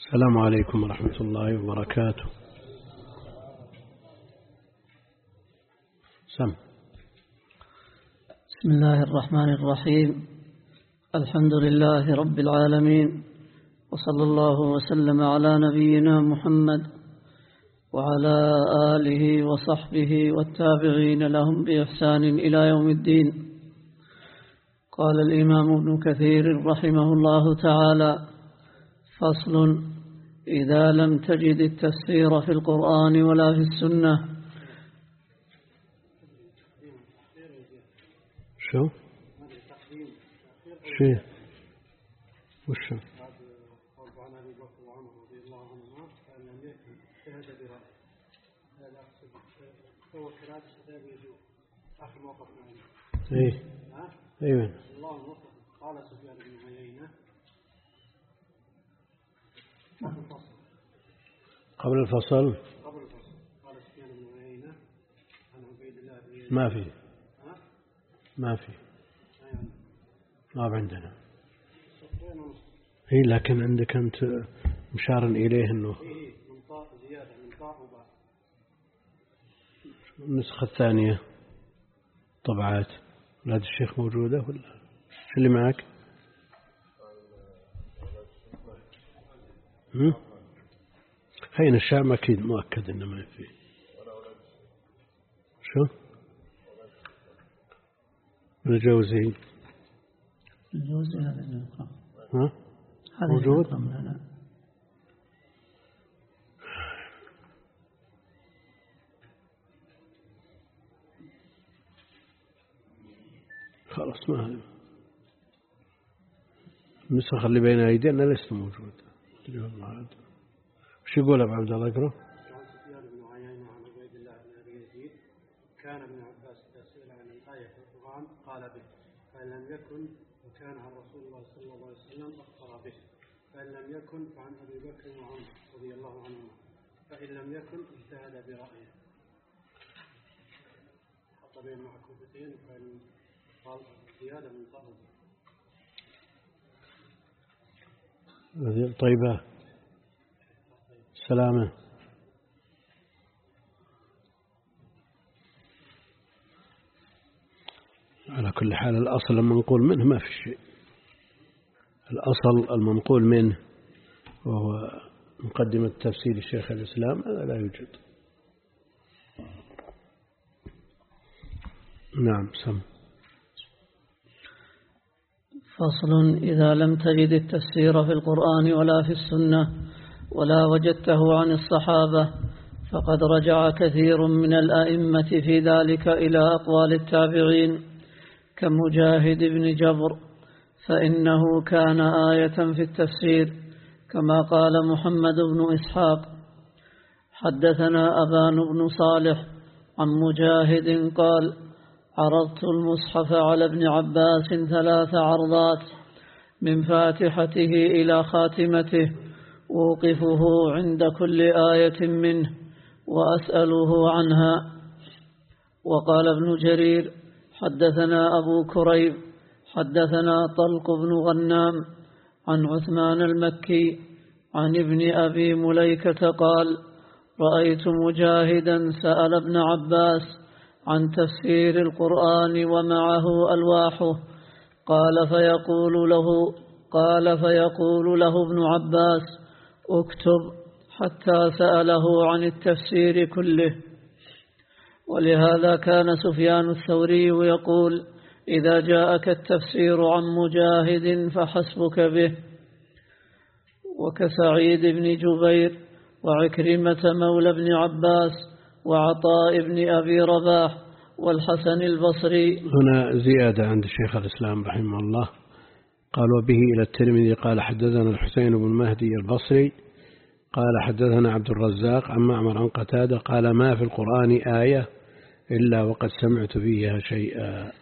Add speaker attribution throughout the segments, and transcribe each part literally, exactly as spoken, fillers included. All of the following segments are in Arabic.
Speaker 1: السلام عليكم ورحمة الله وبركاته. سم.
Speaker 2: بسم الله الرحمن الرحيم. الحمد لله رب العالمين، وصلى الله وسلم على نبينا محمد وعلى آله وصحبه والتابعين لهم بإحسان إلى يوم الدين. قال الإمام ابن كثير رحمه الله تعالى: فصل: إذا لم تجد التفسير في القرآن ولا في السنة.
Speaker 1: شو؟ شيء وشو؟ ايه ايوه.
Speaker 3: قال سفيان بن عيينة
Speaker 1: قبل الفصل
Speaker 3: قبل الفصل قال سفيان بن عيينة عن عبيد الله بن يزيد.
Speaker 1: ما في ما في ما عندنا. هي لكن عندك أنت مشار إليه إنه
Speaker 3: فيه من طاء زيادة من طاء وباء.
Speaker 1: النسخة الثانية طبعات ولاد الشيخ موجودة ولا شو اللي معك؟ هم؟ هين الشام أكيد مؤكد إنه ما فيه. شو؟ الجوزي
Speaker 2: الجوزي هذا اللي نقرأ.
Speaker 1: ها؟
Speaker 2: هذا
Speaker 1: موجود؟
Speaker 2: لا.
Speaker 1: خلاص ما هذا النسخة اللي بين أيدينا ليست موجود. وش يقول أبو عبد الله؟ اقرأ.
Speaker 3: عن سفيان بن عيينة عن عبيد الله بن أبي يزيد: كان ابن عباس إذا سئل عن الآية في القرآن قال به، فإن لم يكن وكان عن رسول الله صلى الله عليه وسلم أخبر به، فإن لم يكن فعن أبي بكر وعمر رضي الله عنهما، فإن لم يكن اجتهد برأيه. حط بين معكوفتين فإن قال زيادة من طلب.
Speaker 1: طيبة سلامة. على كل حال الأصل المنقول منه ما في شيء. الأصل المنقول منه وهو مقدمة تفسير الشيخ الإسلام هذا لا يوجد. نعم سم.
Speaker 2: فصل: إذا لم تجد التفسير في القرآن ولا في السنة ولا وجدته عن الصحابة، فقد رجع كثير من الأئمة في ذلك إلى أقوال التابعين كمجاهد بن جبر، فإنه كان آية في التفسير، كما قال محمد بن إسحاق: حدثنا أبان بن صالح عن مجاهد قال: عرضت المصحف على ابن عباس ثلاث عرضات من فاتحته إلى خاتمته، أوقفه عند كل آية منه وأسأله عنها. وقال ابن جرير: حدثنا أبو كريب حدثنا طلق بن غنام عن عثمان المكي عن ابن أبي مليكة قال: رأيت مجاهدا سأل ابن عباس عن تفسير القرآن ومعه ألواحه، قال فيقول له قال فيقول له ابن عباس: اكتب، حتى سأله عن التفسير كله. ولهذا كان سفيان الثوري يقول: إذا جاءك التفسير عن مجاهد فحسبك به. وكسعيد بن جبير وعكرمة مولى بن عباس وعطاء بن أبي رباح والحسن البصري.
Speaker 1: هنا زيادة عند الشيخ الإسلام رحمه الله قال: وبه إلى الترمذي قال: حدثنا الحسين بن مهدي البصري قال: حدثنا عبد الرزاق عن معمر عن قتادة قال: ما في القرآن آية إلا وقد سمعت فيها شيئا.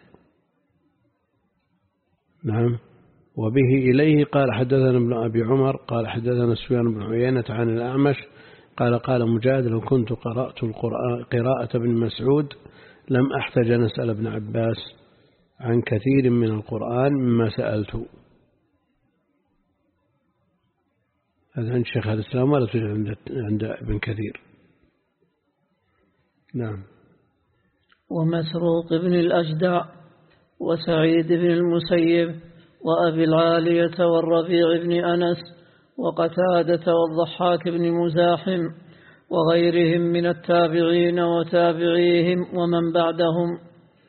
Speaker 1: نعم. وبه إليه قال: حدثنا ابن أبي عمر قال: حدثنا سفيان بن عيينة عن الأعمش قال: قال مجاهد: لو كنت قرأت القرآن قراءة ابن مسعود لم أحتج أن أسأل ابن عباس عن كثير من القرآن مما سألته. هذا عند شيخ الإسلام ولا توجد عند عند ابن كثير. نعم.
Speaker 2: ومسروق بن الأجدع وسعيد بن المسيب وأبي العالية والربيع بن أنس وقتادة والضحاك بن مزاحم وغيرهم من التابعين وتابعيهم ومن بعدهم،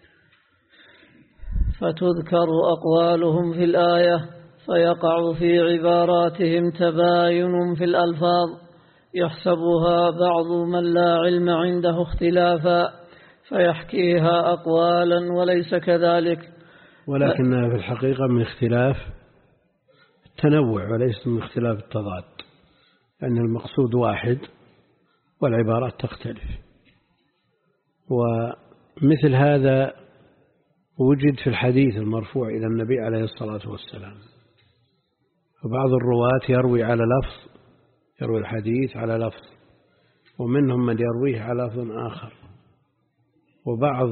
Speaker 2: فتذكر أقوالهم في الآية فيقع في عباراتهم تباين في الألفاظ يحسبها بعض من لا علم عنده اختلافا فيحكيها أقوالا وليس كذلك،
Speaker 1: ولكنها في الحقيقة من اختلاف التنوع وليس من اختلاف التضاد، لأن المقصود واحد والعبارات تختلف. ومثل هذا وجد في الحديث المرفوع إلى النبي عليه الصلاة والسلام، وبعض الرواة يروي على لفظ، يروي الحديث على لفظ، ومنهم من يرويه على لفظ آخر، وبعض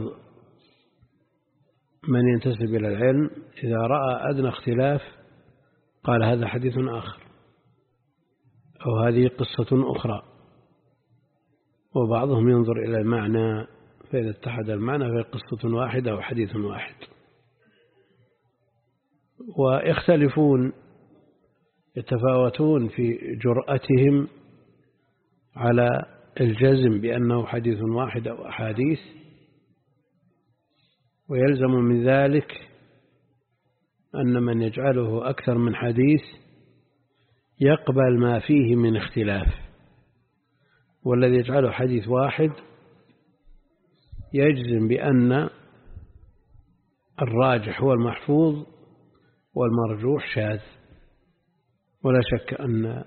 Speaker 1: من ينتسب إلى العلم إذا رأى أدنى اختلاف قال هذا حديث آخر أو هذه قصة أخرى، وبعضهم ينظر إلى المعنى فإذا اتحد المعنى فهي قصة واحدة أو حديث واحد. ويختلفون يتفاوتون في جرأتهم على الجزم بأنه حديث واحد أو أحاديث، ويلزم من ذلك أن من يجعله أكثر من حديث يقبل ما فيه من اختلاف، والذي يجعله حديث واحد يجزم بأن الراجح هو المحفوظ والمرجوح شاذ. ولا شك أن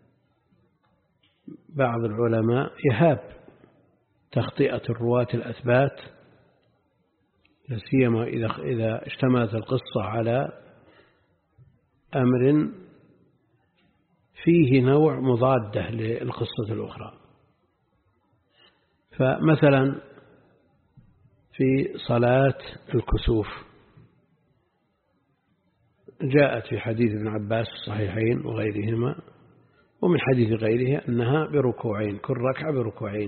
Speaker 1: بعض العلماء يهاب تخطئة الرواة الأثبات، لا سيما إذا إذا اشتملت القصة على أمر فيه نوع مضادة للقصة الأخرى. فمثلا في صلاة الكسوف جاءت في حديث ابن عباس الصحيحين وغيرهما ومن حديث غيره أنها بركوعين، كل ركعة بركوعين،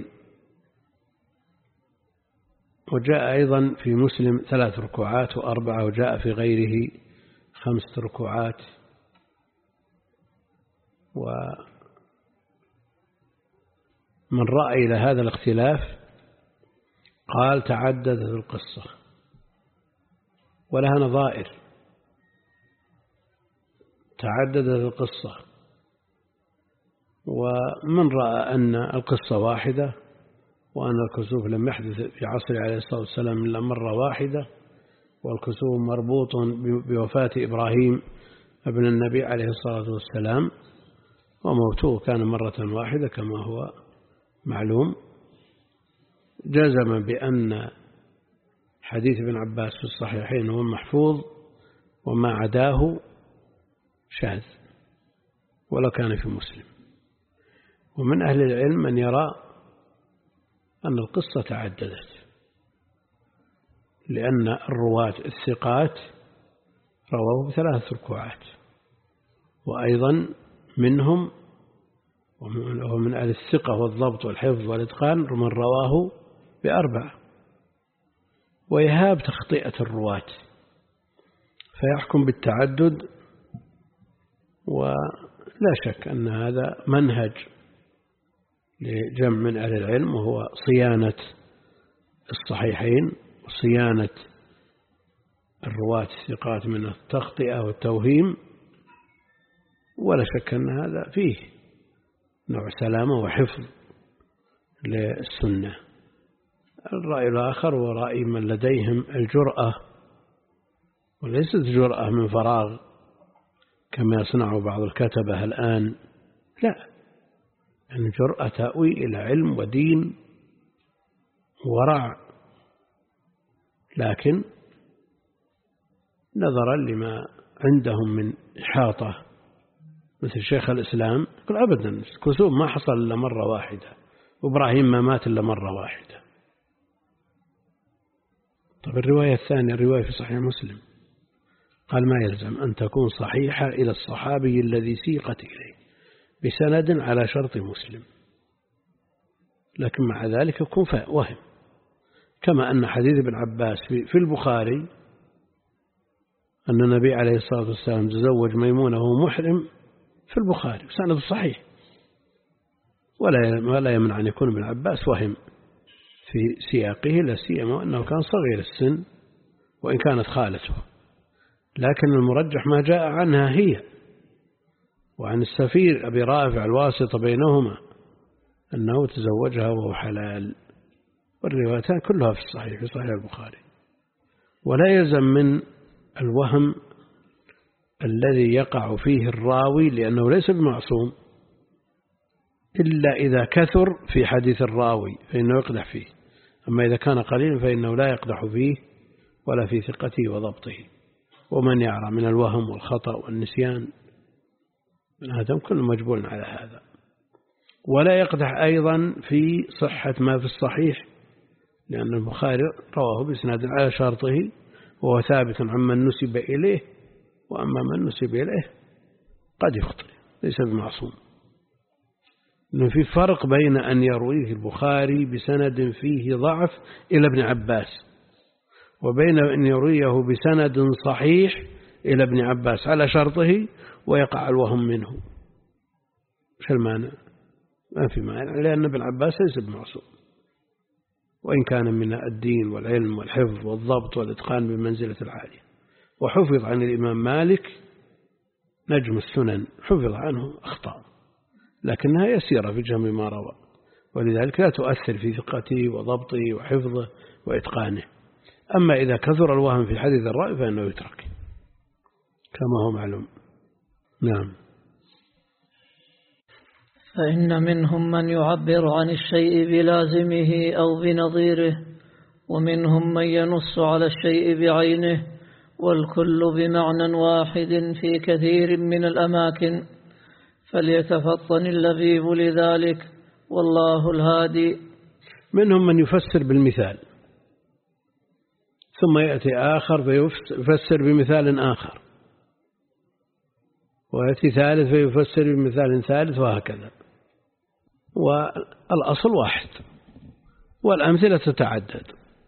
Speaker 1: وجاء أيضا في مسلم ثلاث ركوعات وأربعة، وجاء في غيره خمس ركوعات. ومن رأى إلى هذا الاختلاف قال تعددت القصة ولها نظائر، تعددت القصة. ومن رأى أن القصة واحدة وأن الكسوف لم يحدث في عصر عليه الصلاة والسلام إلا مرة واحدة، والكسوف مربوط بوفاة إبراهيم ابن النبي عليه الصلاة والسلام، وموته كان مرة واحدة كما هو معلوم، جزم بأن حديث ابن عباس في الصحيحين هو محفوظ وما عداه شاذ ولو كان في مسلم. ومن أهل العلم من يرى أن القصة تعددت، لأن الرواة الثقات رواه بثلاث ركوعات، وأيضا منهم ومن أهل الثقة والضبط والحفظ والإتقان من رواه بأربع، ويهاب تخطئة الرواة فيحكم بالتعدد. ولا شك أن هذا منهج لجمع من أهل العلم، وهو صيانة الصحيحين وصيانة الرواة الثقات من التخطئة والتوهيم. ولا شك أن هذا فيه نوع سلامة وحفظ للسنة. الرأي الآخر هو رأي من لديهم الجرأة، وليست جرأة من فراغ كما يصنع بعض الكتبة الآن، لا، يعني جرأة تأوي إلى علم ودين ورع، لكن نظرا لما عندهم من إحاطة مثل شيخ الإسلام يقول أبدا الكسوف ما حصل إلا مرة واحدة، وإبراهيم ما مات إلا مرة واحدة. طب الرواية الثانية الرواية في صحيح مسلم قال ما يلزم أن تكون صحيحة إلى الصحابي الذي سيقت إليه، بسند على شرط مسلم، لكن مع ذلك يكون وهم، كما أن حديث ابن عباس في البخاري أن النبي عليه الصلاة والسلام تزوج ميمونة وهو محرم في البخاري سند صحيح، ولا ولا يمنع أن يكون ابن عباس وهم في سياقه، لا سيما أنه كان صغير السن وإن كانت خالته، لكن المرجح ما جاء عنها هي وعن السفير أبي رافع الواسطة بينهما أنه تزوجها وهو حلال، والروايتان كلها في الصحيح في صحيح البخاري. ولا يلزم من الوهم الذي يقع فيه الراوي لأنه ليس بمعصوم إلا إذا كثر في حديث الراوي فإنه يقدح فيه، أما إذا كان قليلا فإنه لا يقدح فيه ولا في ثقته وضبطه. ومن يعرى من الوهم والخطأ والنسيان من هذا كل مجبول على هذا. ولا يقدح أيضا في صحة ما في الصحيح، لأن البخاري رواه بإسناد على شرطه وهو ثابت عمن نسب إليه، وأما من نسب إليه قد يخطئ ليس بمعصوم. إنه في فرق بين أن يرويه البخاري بسند فيه ضعف إلى ابن عباس وبين أن يرويه بسند صحيح إلى ابن عباس على شرطه ويقع الوهم منه. مش المانع؟ ما في مانع، لأن ابن عباس ليس بمعصوم، وإن كان من الدين والعلم والحفظ والضبط والإتقان بمنزلة العالية. وحفظ عن الإمام مالك نجم السنن حفظ عنه أخطاء لكنها يسيرة في جمع ما روى، ولذلك لا تؤثر في ثقته وضبطه وحفظه وإتقانه. أما إذا كثر الوهم في حديث الرأي فإنه يترك كما هو معلوم. نعم.
Speaker 2: فإن منهم من يعبر عن الشيء بلازمه أو بنظيره، ومنهم من ينص على الشيء بعينه، والكل بمعنى واحد في كثير من الأماكن، فليتفطن اللبيب لذلك، والله الهادي.
Speaker 1: منهم من يفسر بالمثال ثم يأتي آخر فيفسر بمثال آخر، ويأتي ثالث فيفسر بمثال ثالث، وهكذا. والأصل واحد والأمثلة تتعدد،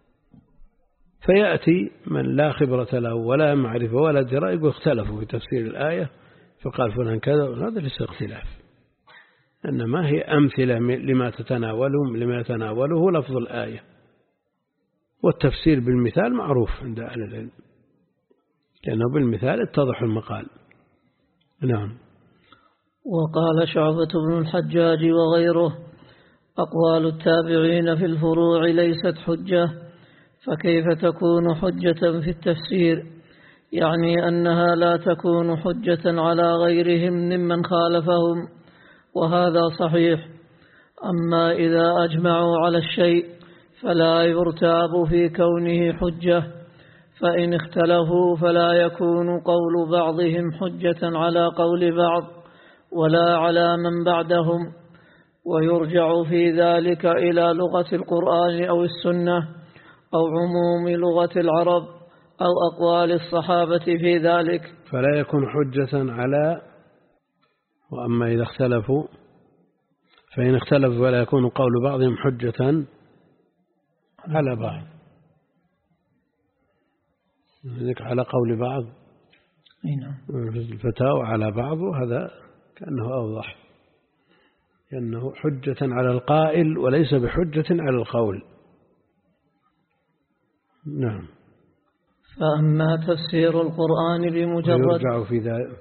Speaker 1: فيأتي من لا خبرة له ولا معرفة ولا دراية يقول اختلفوا في تفسير الآية فقال فلان كذا، هذا ليس اختلاف، إنما هي أمثلة لما تتناوله لما يتناوله لفظ الآية. والتفسير بالمثال معروف عند أهل العلم، لأنه بالمثال اتضح المقال. نعم.
Speaker 2: وقال شعبة بن الحجاج وغيره: أقوال التابعين في الفروع ليست حجة، فكيف تكون حجة في التفسير؟ يعني أنها لا تكون حجة على غيرهم ممن خالفهم، وهذا صحيح. أما إذا أجمعوا على الشيء فلا يرتاب في كونه حجة، فإن اختلفوا فلا يكون قول بعضهم حجة على قول بعض ولا على من بعدهم، ويرجع في ذلك إلى لغة القرآن أو السنة أو عموم لغة العرب أو أقوال الصحابة في ذلك،
Speaker 1: فلا يكون حجة على. وأما إذا اختلفوا فإن اختلفوا فلا يكون قول بعضهم حجة على بعض، ذلك على قول بعض في الفتاوى على بعض، وهذا كأنه أوضح، لأنه حجة على القائل وليس بحجة على القول. نعم.
Speaker 2: فأما تفسير القرآن بمجرد
Speaker 1: ويرجع في ذلك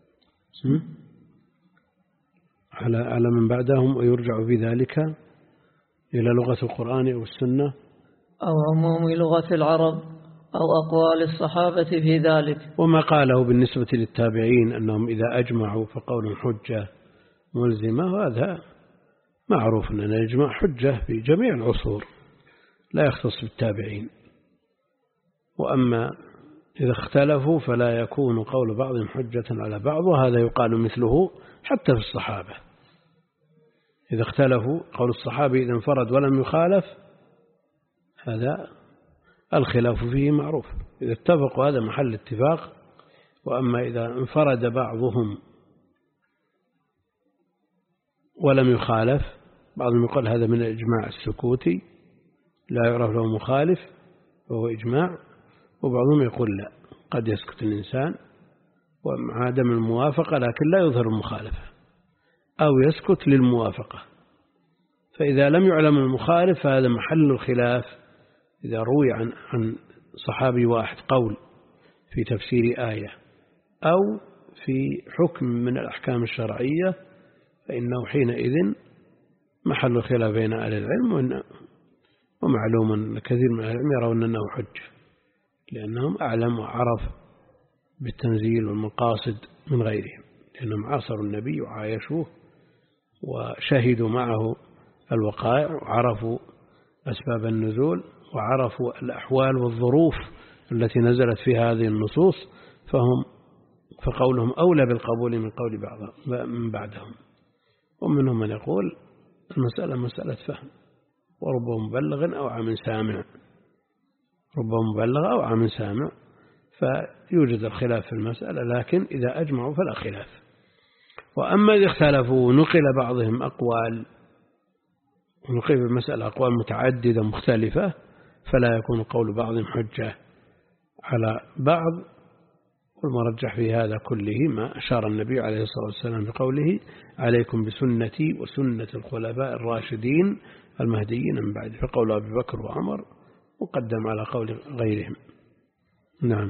Speaker 1: على على من بعدهم، ويرجع في ذلك إلى لغة القرآن أو السنة
Speaker 2: أو عموم لغة العرب أو أقوال الصحابة في ذلك.
Speaker 1: وما قاله بالنسبة للتابعين أنهم إذا أجمعوا فقول حجة ملزمة، هذا معروف أن الإجماع حجة في جميع العصور لا يختص بالتابعين. وأما إذا اختلفوا فلا يكون قول بعضهم حجة على بعض، وهذا يقال مثله حتى في الصحابة. إذا اختلفوا قول الصحابي إذا انفرد ولم يخالف، هذا الخلاف فيه معروف. إذا اتفقوا هذا محل اتفاق. وأما إذا انفرد بعضهم ولم يخالف، بعضهم يقول هذا من الإجماع السكوتي لا يعرف له مخالف وهو إجماع، وبعضهم يقول لا، قد يسكت الإنسان ومع عدم الموافقة لكن لا يظهر المخالفة، أو يسكت للموافقة. فإذا لم يعلم المخالف فهذا محل الخلاف. إذا روي عن عن صحابي واحد قول في تفسير آية أو في حكم من الأحكام الشرعية فإنه حينئذ محل الخلاف بين أهل العلم، ومعلوم أن كثير من أهل العلم يرون أنه حجة لأنهم أعلم وعرف بالتنزيل والمقاصد من غيرهم، لأنهم عاصروا النبي وعايشوه وشهدوا معه الوقائع وعرفوا أسباب النزول وعرفوا الأحوال والظروف التي نزلت في هذه النصوص، فهم فقولهم أولى بالقبول من قول بعض من بعدهم. ومنهم من يقول المسألة مسألة فهم، ورب مبلغ أو عام سامع، رب مبلغ أو عام سامع، فيوجد الخلاف في المسألة، لكن إذا أجمعوا فلا خلاف. وأما إذا اختلفوا نقل بعضهم أقوال، ونقل في المسألة أقوال متعددة مختلفة، فلا يكون قول بعضهم حجة على بعض. والمرجح في هذا كله ما أشار النبي عليه الصلاة والسلام بقوله عليكم بسنتي وسنة الخلفاء الراشدين المهديين من بعد، فقول أبي بكر وعمر مقدم على قول غيرهم. نعم.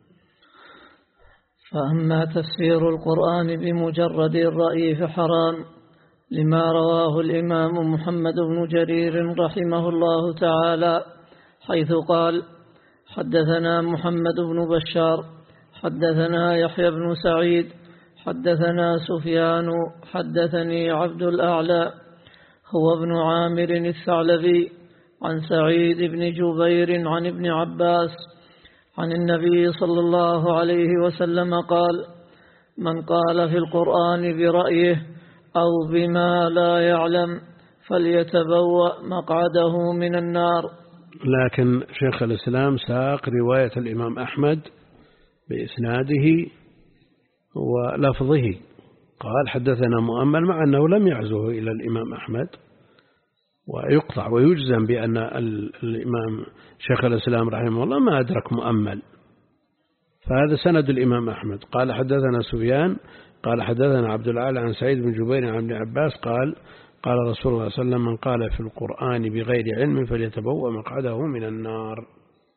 Speaker 2: فأما تفسير القرآن بمجرد الرأي فحرام، لما رواه الإمام محمد بن جرير رحمه الله تعالى حيث قال حدثنا محمد بن بشار حدثنا يحيى بن سعيد حدثنا سفيان حدثني عبد الأعلى هو ابن عامر الثعلبي عن سعيد بن جبير عن ابن عباس عن النبي صلى الله عليه وسلم قال من قال في القرآن برأيه أو بما لا يعلم فليتبوأ مقعده من النار.
Speaker 1: لكن شيخ الإسلام ساق رواية الإمام أحمد بإسناده ولفظه، قال حدثنا مؤمل، مع أنه لم يعزه إلى الإمام أحمد، ويقطع ويجزم بأن الإمام شيخ الإسلام رحمه الله ما أدرك مؤمل، فهذا سند الإمام أحمد. قال حدثنا سفيان قال حدثنا عبد الأعلى عن سعيد بن جبير عن ابن عباس قال قال رسول الله صلى الله عليه وسلم من قال في القرآن بغير علم فليتبوأ مقعده من النار.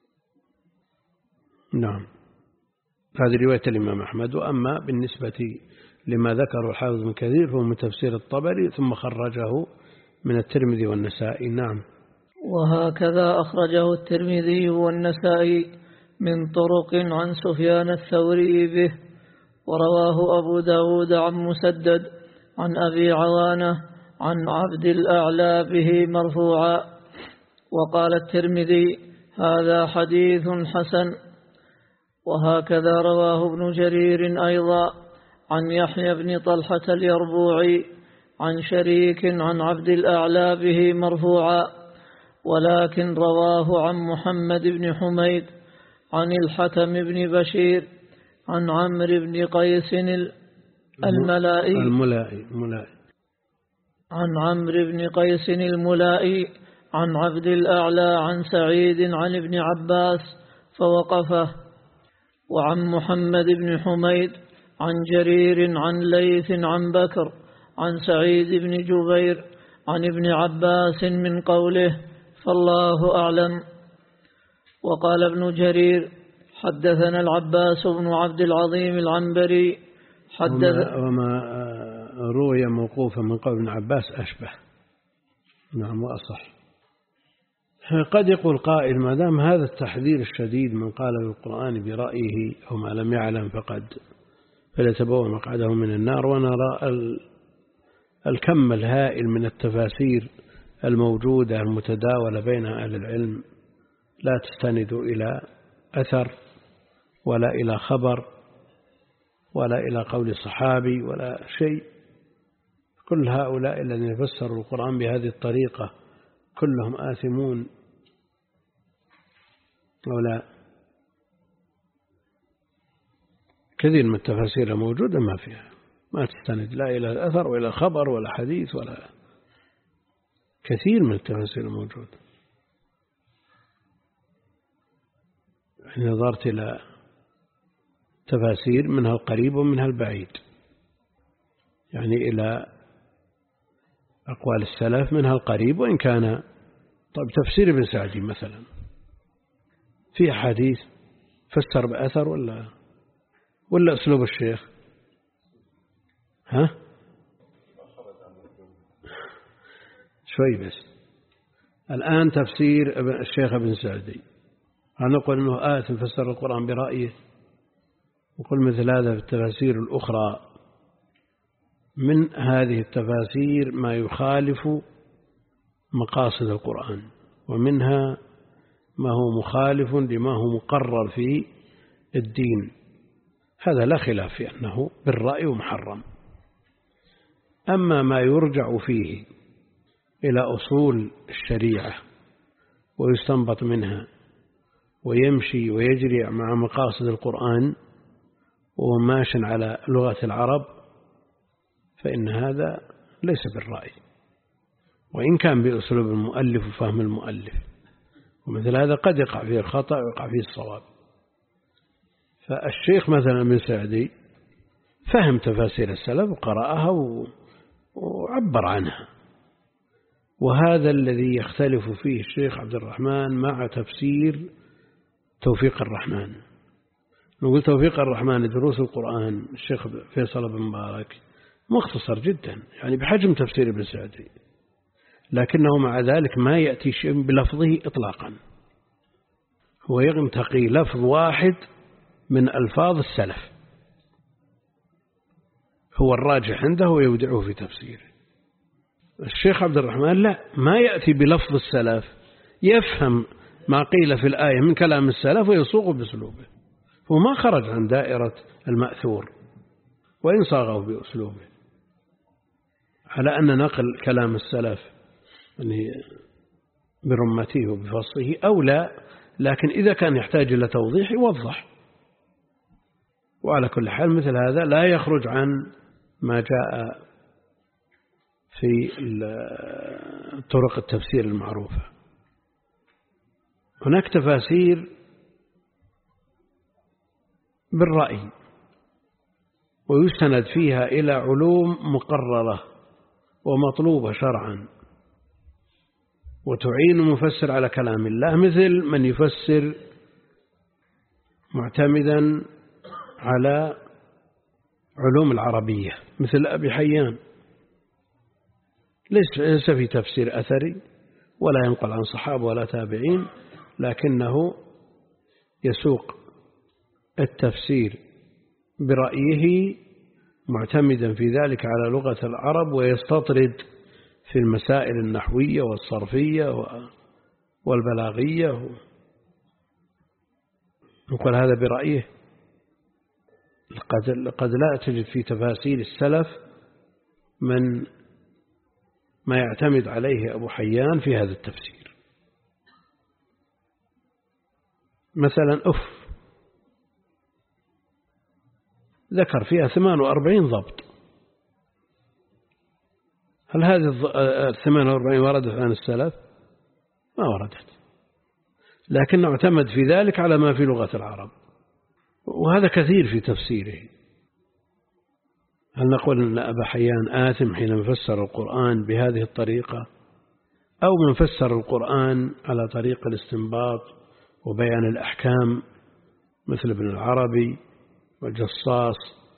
Speaker 1: نعم، هذه رواية الإمام أحمد. وأما بالنسبة لما ذكره الحافظ بن كثير فهو من تفسير الطبري ثم خرجه من الترمذي والنسائي. نعم.
Speaker 2: وهكذا أخرجه الترمذي والنسائي من طرق عن سفيان الثوري به، ورواه أبو داود عن مسدد عن أبي عوانة عن عبد الأعلى به مرفوعا. وقال الترمذي هذا حديث حسن. وهكذا رواه ابن جرير أيضا عن يحيى بن طلحة اليربوعي عن شريك عن عبد الأعلى به مرفوعا، ولكن رواه عن محمد بن حميد عن الحكم بن بشير عن عمرو بن قيس الملائي
Speaker 1: الملائي الملائي
Speaker 2: عن عمرو بن قيس الملائي عن عبد الأعلى عن سعيد عن ابن عباس فوقفه، وعن محمد بن حميد عن جرير عن ليث عن بكر عن سعيد بن جبير عن ابن عباس من قوله فالله أعلم. وقال ابن جرير حدثنا العباس بن عبد العظيم العنبري حدث
Speaker 1: وما, وما روي موقوفا من قول ابن عباس أشبه. نعم وأصح. قد يقول قائل ما دام هذا التحذير الشديد من قال بالقرآن برأيه أو ما لم يعلم فقد فليتبوأ مقعده من النار، ونرى الكم الهائل من التفاسير الموجودة المتداولة بين أهل العلم لا تستند إلى أثر ولا إلى خبر ولا إلى قول صحابي ولا شيء. كل هؤلاء الذين يفسروا القرآن بهذه الطريقة كلهم آثمون ولا كثير من التفاسير موجودة ما فيها ما تستند لا إلى الأثر ولا خبر ولا حديث ولا كثير من التفاسير الموجودة. نظرت إلى تفاسير منها القريب ومنها البعيد، يعني إلى أقوال السلف منها القريب وإن كان طيب تفسير ابن سعدي مثلا في حديث فسر بأثر ولا ولا أسلوب الشيخ؟ ها شوي بس. الآن تفسير الشيخ ابن سعدي هل نقول أنه آثم فسر القرآن برأيه؟ وقل مثل هذا في التفاسير الأخرى. من هذه التفاسير ما يخالف مقاصد القرآن، ومنها ما هو مخالف لما هو مقرر في الدين، هذا لا خلاف في أنه بالرأي ومحرم. أما ما يرجع فيه إلى أصول الشريعة ويستنبط منها ويمشي ويجري مع مقاصد القرآن وهو ماش على لغة العرب، فإن هذا ليس بالرأي، وإن كان بأسلوب المؤلف وفهم المؤلف، ومثل هذا قد يقع فيه الخطأ ويقع فيه الصواب. فالشيخ مثلا ابن سعدي فهم تفاسير السلف وقرأها وعبر عنها، وهذا الذي يختلف فيه الشيخ عبد الرحمن مع تفسير توفيق الرحمن. نقول توفيق الرحمن دروس القرآن الشيخ فيصل بن مبارك مختصر جدا، يعني بحجم تفسير ابن سعدي، لكنه مع ذلك ما يأتي شيء بلفظه إطلاقا، هو ينتقي لفظ واحد من ألفاظ السلف هو الراجح عنده ويودعه في تفسيره. الشيخ عبد الرحمن لا، ما يأتي بلفظ السلف، يفهم ما قيل في الآية من كلام السلف ويصوغ بأسلوبه، هو ما خرج عن دائرة المأثور وإن صاغه بأسلوبه، على أن نقل كلام السلف يعني برمته وبفصه أو لا، لكن إذا كان يحتاج إلى توضيح يوضح. وعلى كل حال مثل هذا لا يخرج عن ما جاء في طرق التفسير المعروفة. هناك تفاسير بالرأي ويستند فيها إلى علوم مقررة ومطلوبة شرعا وتعين المفسر على كلام الله، مثل من يفسر معتمدا على علوم العربية مثل أبي حيان، ليس في تفسير أثري ولا ينقل عن صحابة ولا تابعين، لكنه يسوق التفسير برأيه معتمدا في ذلك على لغة العرب، ويستطرد في المسائل النحوية والصرفية والبلاغية، نقول هذا برأيه. قد لا تجد في تفاسير السلف من ما يعتمد عليه أبو حيان في هذا التفسير. مثلا أف ذكر فيها ثمان وأربعين ضبط، هل هذه الثمان وأربعين وردت عن السلف؟ ما وردت، لكن اعتمد في ذلك على ما في لغة العرب، وهذا كثير في تفسيره. هل نقول أن أبا حيان آثم حين فسر القرآن بهذه الطريقة، أو من فسر القرآن على طريق الاستنباط وبيان الأحكام مثل ابن العربي والجصاص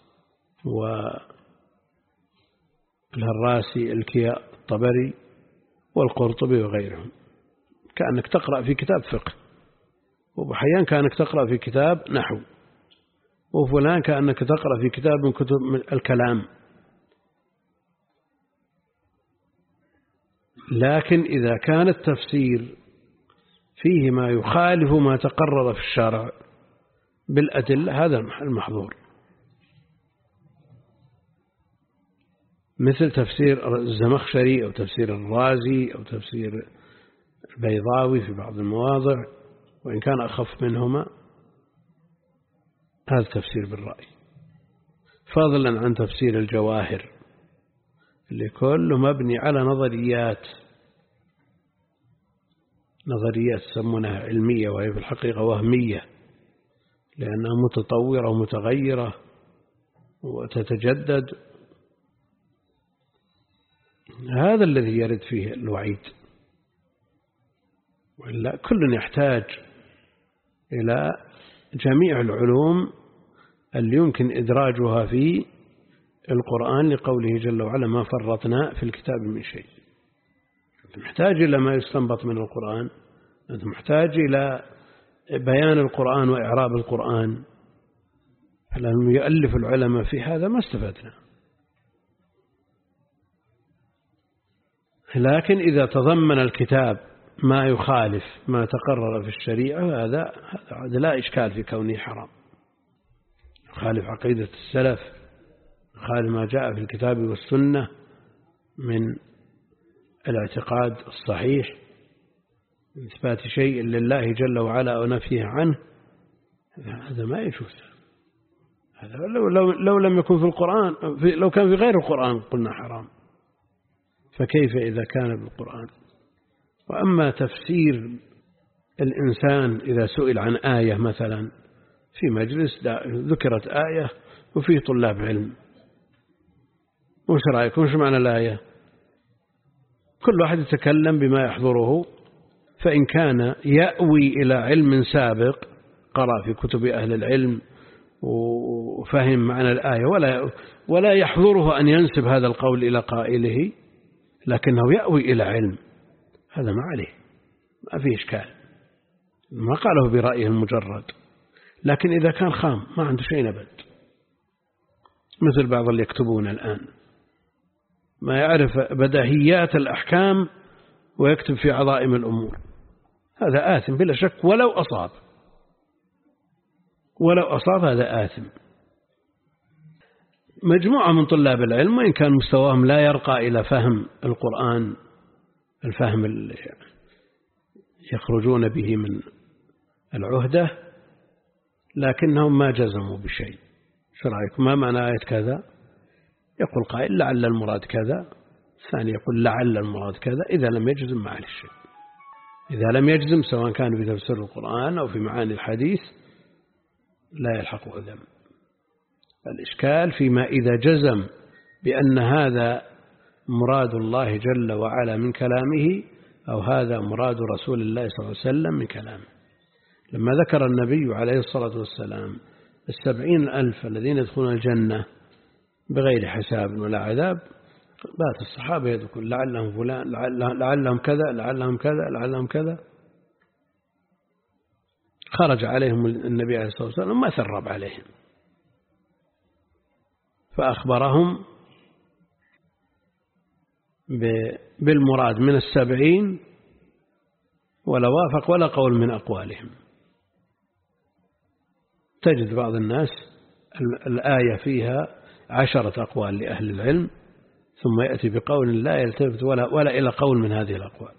Speaker 1: والهراسي الكياء الطبري والقرطبي وغيرهم، كأنك تقرأ في كتاب فقه، وأبو حيان كأنك تقرأ في كتاب نحو، وفلان كأنك تقرأ في كتاب من كتب الكلام. لكن إذا كان التفسير فيه ما يخالف ما تقرر في الشرع بالأدلة هذا المحظور، مثل تفسير الزمخشري أو تفسير الرازي أو تفسير البيضاوي في بعض المواضع، وإن كان أخف منهما، هذا تفسير بالرأي. فضلا عن تفسير الجواهر اللي كله مبني على نظريات نظريات يسمونها علمية وهي في الحقيقة وهمية، لأنها متطورة ومتغيرة وتتجدد. هذا الذي يرد فيه الوعيد، وإلا كل يحتاج إلى جميع العلوم اللي يمكن إدراجها في القرآن لقوله جل وعلا ما فرطنا في الكتاب من شيء. أنت محتاج إلى ما يستنبط من القرآن، أنت محتاج إلى بيان القرآن وإعراب القرآن. فلما يؤلف العلماء في هذا ما استفدنا. لكن إذا تضمن الكتاب ما يخالف ما تقرر في الشريعة هذا هذا لا إشكال في كونه حرام، يخالف عقيدة السلف، يخالف ما جاء في الكتاب والسنة من الاعتقاد الصحيح من إثبات شيء لله جل وعلا ونفيه عنه، هذا ما يجوز. هذا لو, لو, لو لم يكن في القرآن، في لو كان في غير القرآن قلنا حرام، فكيف إذا كان بالقرآن؟ وأما تفسير الإنسان إذا سئل عن آية مثلا في مجلس ذكرت آية وفيه طلاب علم، وش رأيكم وش معنى الآية؟ كل واحد يتكلم بما يحضره، فإن كان يأوي إلى علم سابق قرأ في كتب أهل العلم وفهم معنى الآية ولا ولا يحضره أن ينسب هذا القول إلى قائله، لكنه يأوي إلى علم، هذا ما عليه، ما فيه إشكال، ما قاله برأيه المجرد. لكن إذا كان خام ما عنده شيء نبت، مثل بعض اللي يكتبون الآن ما يعرف بديهيات الأحكام ويكتب في عظائم الأمور، هذا آثم بلا شك ولو أصاب، ولو أصاب هذا آثم. مجموعة من طلاب العلم وإن كان مستواهم لا يرقى إلى فهم القرآن الفهم اللي يخرجون به من العهدة، لكنهم ما جزموا بشيء. شو رأيكم ما معنى آية كذا؟ يقول قائل لعل المراد كذا، الثاني يقول لعل المراد كذا، إذا لم يجزم ما عليه شيء. إذا لم يجزم سواء كان في تفسير القرآن أو في معاني الحديث لا يلحقه ذنب. الإشكال فيما إذا جزم بأن هذا مراد الله جل وعلا من كلامه أو هذا مراد رسول الله صلى الله عليه وسلم من كلامه. لما ذكر النبي عليه الصلاة والسلام السبعين ألف الذين يدخلون الجنة بغير حساب ولا عذاب، بات الصحابة يذكرون لعلهم فلان لعلهم كذا لعلهم كذا لعلهم كذا، خرج عليهم النبي عليه الصلاة والسلام ما ثرب عليهم، فأخبرهم بالمراد من السبعين ولا وافق ولا قول من أقوالهم. تجد بعض الناس الآية فيها عشرة أقوال لأهل العلم ثم يأتي بقول لا يلتفت ولا, ولا إلى قول من هذه الأقوال،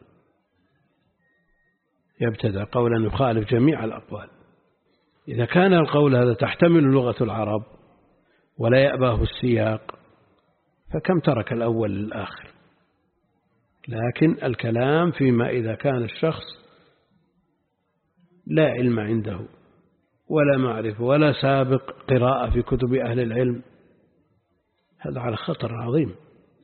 Speaker 1: يبتدع قولا يخالف جميع الأقوال. إذا كان القول هذا تحتمل لغة العرب ولا يأباه السياق فكم ترك الأول للآخر. لكن الكلام فيما إذا كان الشخص لا علم عنده ولا معرفة ولا سابق قراءة في كتب أهل العلم، هذا على خطر عظيم.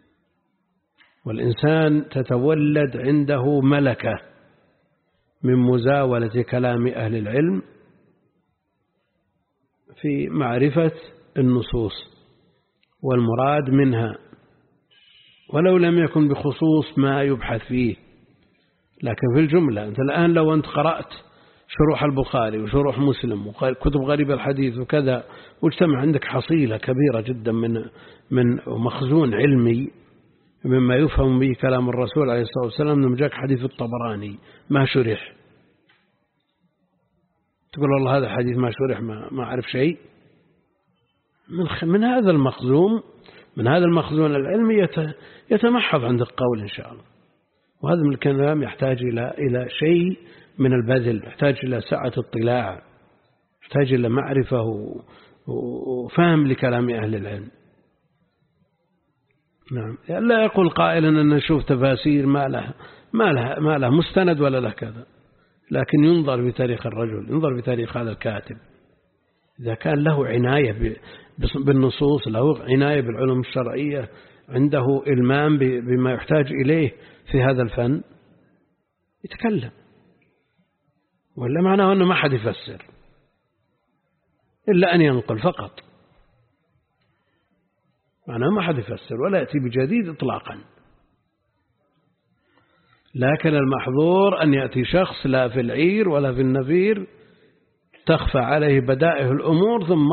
Speaker 1: والإنسان تتولد عنده ملكة من مزاولة كلام أهل العلم في معرفة النصوص والمراد منها، ولو لم يكن بخصوص ما يبحث فيه، لكن في الجملة. أنت الآن لو أنت قرأت شروح البخاري وشروح مسلم وكتب غريب الحديث وكذا واجتمع عندك حصيلة كبيرة جدا من من مخزون علمي مما يفهم به كلام الرسول عليه الصلاة والسلام، لما جاك حديث الطبراني ما شرح، تقول والله هذا حديث ما شرح ما ما أعرف شيء. من من هذا المخزون من هذا المخزون العلمي يتمحض عندك قول إن شاء الله. وهذا من الكلام يحتاج إلى إلى شيء من البذل، يحتاج إلى سعة اطلاع، يحتاج إلى معرفة وفهم لكلام أهل العلم. نعم، لا يقول قائل أن نشوف تفاسير ما له ما له ما له مستند ولا له كذا، لكن ينظر بتاريخ الرجل، ينظر بتاريخ هذا الكاتب، إذا كان له عناية بالنصوص، له عناية بالعلوم الشرعية، عنده إلمام بما يحتاج إليه في هذا الفن، يتكلم. ولا معناه أنه ما حد يفسر إلا أن ينقل فقط، معناه ما حد يفسر ولا يأتي بجديد إطلاقا. لكن المحظور أن يأتي شخص لا في العير ولا في النفير تخفى عليه بدائه الأمور، ثم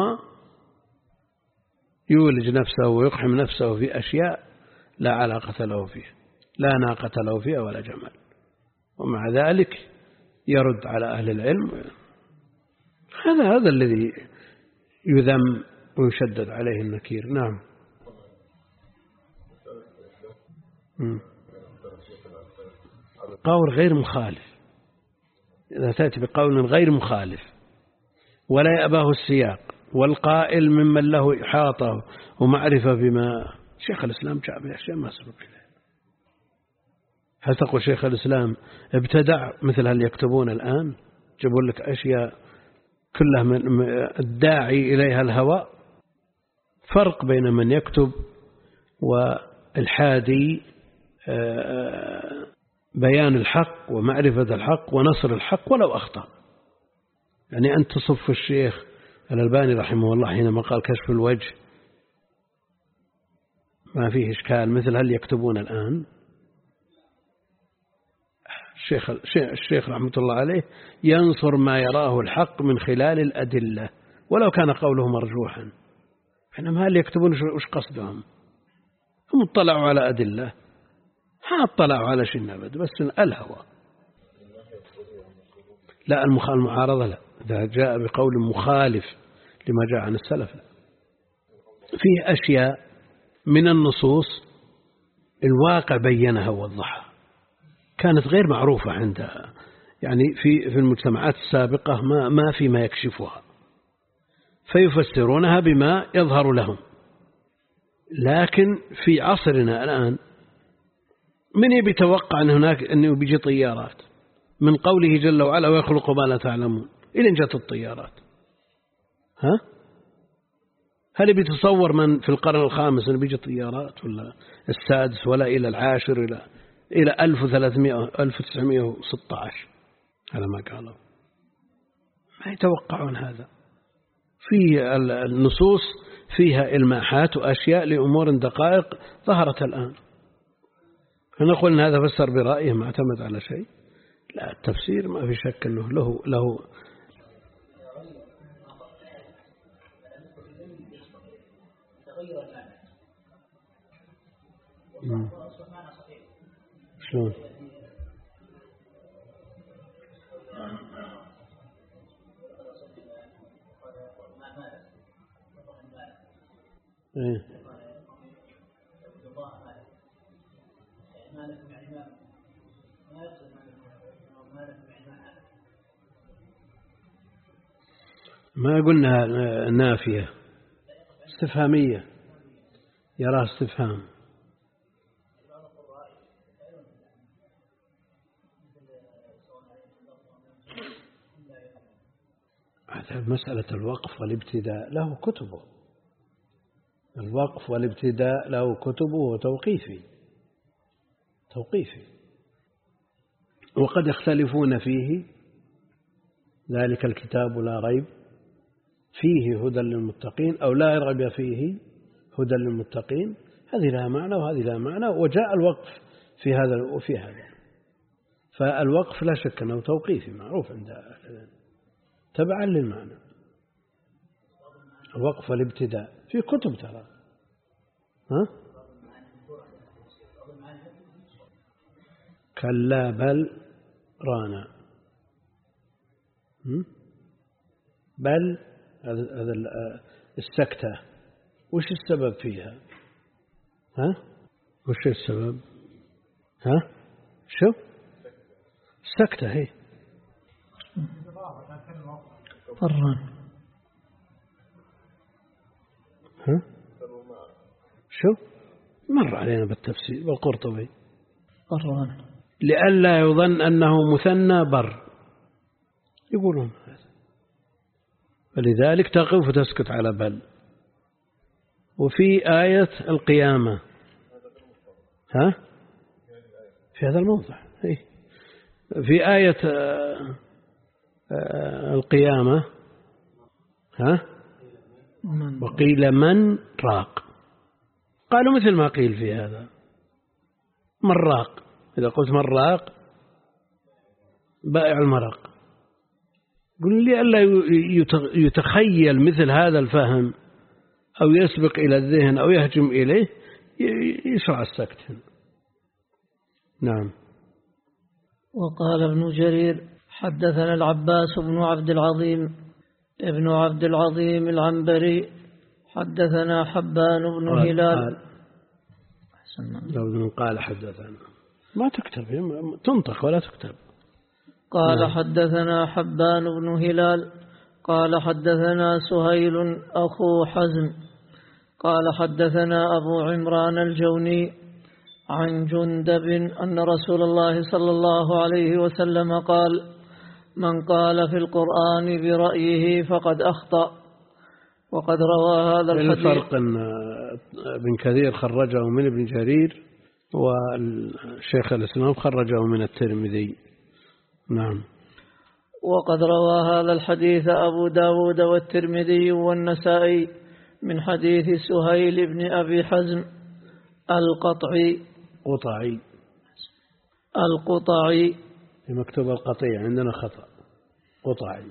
Speaker 1: يولج نفسه ويقحم نفسه في أشياء لا علاقة له فيها، لا ناقة له فيها ولا جمل، ومع ذلك يرد على أهل العلم. هذا هذا الذي يذم ويشدد عليه النكير. نعم. قول غير مخالف، إذا تأتي بقول غير مخالف ولا يأباه السياق، والقائل ممن له إحاطة ومعرفة بما شيخ الإسلام جاء بأشياء ما سبق إليه. هل تقول شيخ الإسلام ابتدع مثل هل يكتبون الآن، جابوا لك أشياء كلها من الداعي إليها الهوى؟ فرق بين من يكتب والحادي بيان الحق ومعرفة الحق ونصر الحق ولو أخطأ. يعني أنت تصف الشيخ الألباني رحمه الله حينما قال كشف الوجه ما فيه إشكال مثل هل يكتبون الآن. الشيخ, الشيخ رحمة الله عليه ينصر ما يراه الحق من خلال الأدلة ولو كان قوله مرجوحا. حينما هل يكتبون وش قصدهم؟ هم اطلعوا على أدلة، ها اطلعوا على شيء نبد بس الهوى. لا المعارضة لا، إذا جاء بقول مخالف لما جاء عن السلف لا. فيه أشياء من النصوص الواقع بينها ووضحها، كانت غير معروفة عندها، يعني في في المجتمعات السابقة ما ما في ما يكشفها، فيفسرونها بما يظهر لهم. لكن في عصرنا الآن من يبي يتوقع أن هناك أنه بيجي طيارات من قوله جل وعلا ويخلق ما لا تعلمون إلى إن جاءت الطيارات؟ ها؟ هل يبي يتصور من في القرن الخامس أن بيجي طيارات ولا السادس ولا إلى العاشر إلى إلى ألف وثلاثمائة ألف وتسعمائة وستة عشر؟ على ما قالوا ما يتوقعون هذا. في النصوص فيها إلماحات وأشياء لأمور دقائق ظهرت الآن، فنقول أن هذا فسر برأيه ما اعتمد على شيء. لا، التفسير ما في شك أنه له له شلون؟ ايه ما قلنا نافية استفهامية، يراه استفهام. مسألة الوقف والابتداء له كتبه، الوقف والابتداء له كتبه وتوقيفي توقيفي وقد يختلفون فيه. ذلك الكتاب لا ريب فيه هدى للمتقين أو لا ريب فيه هدى للمتقين، هذه لها معنى وهذه لها معنى، وجاء الوقف في هذا وفي هذا. فالوقف لا شك أنه توقيفي معروف عند أهل تبعا للمعنى. الوقف والابتداء في كتب ترى، ها؟ كلا بل رانا، بل هذا السكتة وش السبب فيها؟ ها؟ وش السبب؟ ها؟ شو؟ السكتة هي
Speaker 2: فران
Speaker 1: ها؟ شو مر علينا بالتفسير بالقرطبي
Speaker 2: بران
Speaker 1: لئلا يظن أنه مثنى بر يقولون هذا، فلذلك تقف وتسكت على بل. وفي آية القيامة ها في هذا الموضع في آية القيامة ها وقيل من راق، قالوا مثل ما قيل في هذا من راق. إذا قلت من راق بائع المرق، قل لي ألا يتخيل مثل هذا الفهم أو يسبق إلى الذهن أو يهجم إليه يشرع السكت. نعم.
Speaker 2: وقال ابن جرير حدثنا العباس بن عبد العظيم ابن عبد العظيم العنبري حدثنا حبان بن هلال
Speaker 1: لو قال حدثنا ما تكتب تنطق ولا تكتب.
Speaker 2: قال
Speaker 1: نعم.
Speaker 2: حدثنا حبان بن هلال قال حدثنا سهيل أخو حزم قال حدثنا أبو عمران الجوني عن جندب أن رسول الله صلى الله عليه وسلم قال من قال في القرآن برأيه فقد أخطأ. وقد روى هذا الحديث.
Speaker 1: الفرق أن ابن كثير خرجه من ابن جرير والشيخ الإسلام خرجه من الترمذي. نعم.
Speaker 2: وقد روى هذا الحديث أبو داود والترمذي والنسائي من حديث سهيل بن أبي حزم القطعي
Speaker 1: قطعي
Speaker 2: القطعي
Speaker 1: مكتوب القطيع عندنا خطأ قطعي.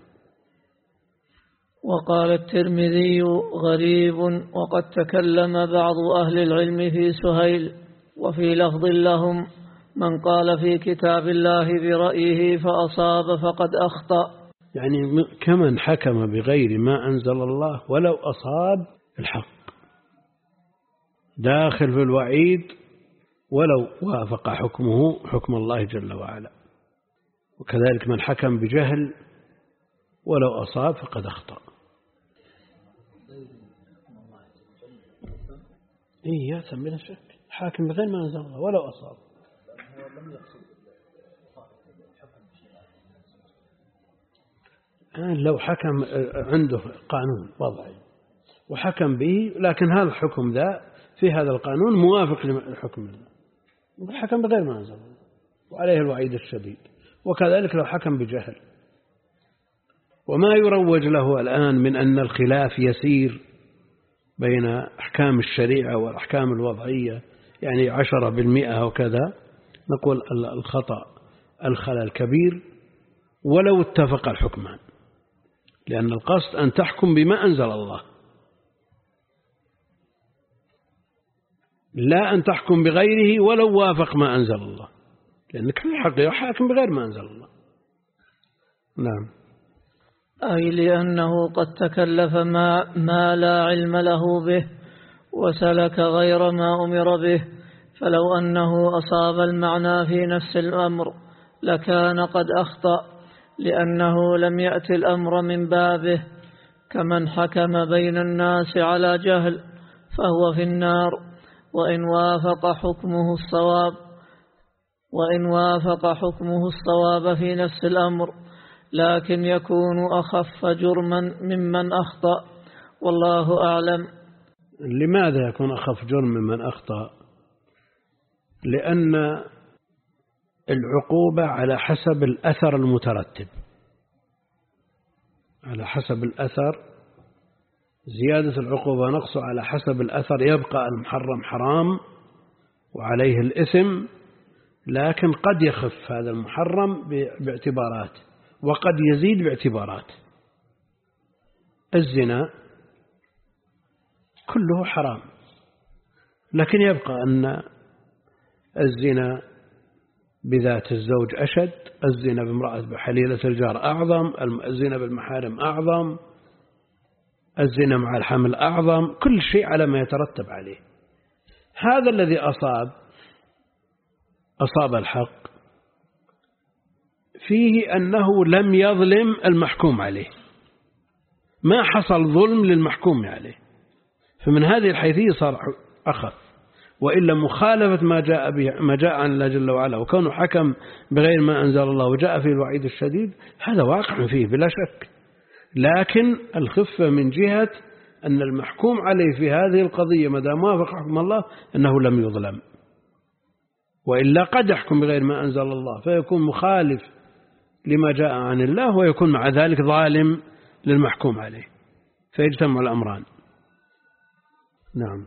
Speaker 2: وقال الترمذي غريب وقد تكلم بعض أهل العلم في سهيل وفي لفظ لهم من قال في كتاب الله برأيه فأصاب فقد أخطأ.
Speaker 1: يعني كمن حكم بغير ما أنزل الله ولو أصاب الحق داخل في الوعيد ولو وافق حكمه حكم الله جل وعلا. وكذلك من حكم بجهل ولو أصاب فقد أخطأ. إيه يا سمينا شك حاكم بغير ما أنزل الله ولو أصاب. الآن لو حكم عنده قانون وضعي وحكم به لكن هذا الحكم ذا في هذا القانون موافق للحكم الله حكم بغير ما أنزل الله وعليه الوعيد الشديد. وكذلك لو حكم بجهل. وما يروج له الآن من أن الخلاف يسير بين أحكام الشريعة والأحكام الوضعية يعني عشرة بالمئة وكذا، نقول الخطأ الخلل كبير ولو اتفق الحكمان، لأن القصد أن تحكم بما أنزل الله لا أن تحكم بغيره ولو وافق ما أنزل الله، لأنك في الحقيقة حاكم بغير ما أنزل الله. نعم.
Speaker 2: أي لأنه قد تكلف ما, ما لا علم له به وسلك غير ما أمر به، فلو أنه أصاب المعنى في نفس الأمر لكان قد أخطأ لأنه لم يأتي الأمر من بابه، كمن حكم بين الناس على جهل فهو في النار وإن وافق حكمه الصواب وإن وافق حكمه الصواب في نفس الأمر، لكن يكون أخف جرما ممن أخطأ، والله أعلم.
Speaker 1: لماذا يكون أخف جرم ممن أخطأ؟ لأن العقوبة على حسب الأثر المترتب، على حسب الأثر زيادة العقوبة نقص على حسب الأثر، يبقى المحرم حرام وعليه الإثم، لكن قد يخف هذا المحرم باعتبارات وقد يزيد باعتبارات. الزنا كله حرام، لكن يبقى أن الزنا بذات الزوج أشد، الزنا بامرأة بحليلة الجار أعظم، الزنا بالمحارم أعظم، الزنا مع الحمل أعظم، كل شيء على ما يترتب عليه. هذا الذي أصاب أصاب الحق فيه أنه لم يظلم المحكوم عليه، ما حصل ظلم للمحكوم عليه، فمن هذه الحيثية صار أخف، وإلا مخالفة ما جاء به ما جاء عن الله جل وعلا وكونه حكم بغير ما أنزل الله وجاء فيه الوعيد الشديد هذا واقع فيه بلا شك. لكن الخفة من جهة أن المحكوم عليه في هذه القضية ما دام وافق حكم الله أنه لم يظلم، وإلا قد يحكم بغير ما أنزل الله فيكون مخالف لما جاء عن الله ويكون مع ذلك ظالم للمحكوم عليه، فيجتمع الأمران. نعم.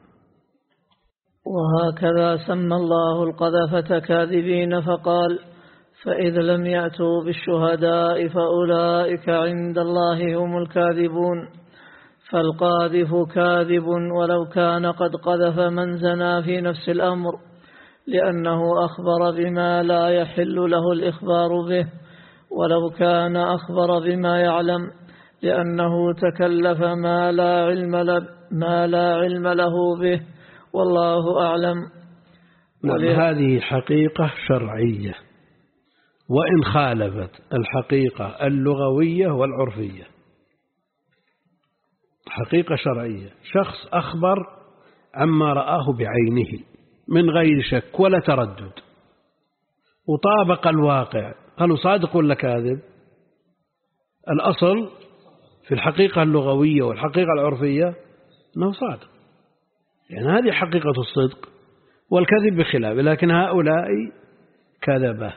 Speaker 2: وهكذا سمى الله القذفة كاذبين فقال: فإذا لم يأتوا بالشهداء فأولئك عند الله هم الكاذبون. فالقاذف كاذب ولو كان قد قذف من زنى في نفس الأمر، لأنه أخبر بما لا يحل له الإخبار به، ولو كان أخبر بما يعلم، لأنه تكلف ما لا علم له, ما لا علم له به، والله أعلم.
Speaker 1: نعم. هذه حقيقة شرعية، وإن خالفت الحقيقة اللغوية والعرفية. حقيقة شرعية، شخص أخبر عما رآه بعينه من غير شك ولا تردد وطابق الواقع، هل صادق ولا كاذب؟ الأصل في الحقيقة اللغوية والحقيقة العرفية أنه صادق، يعني هذه حقيقة الصدق، والكذب بخلاف. لكن هؤلاء كذبة.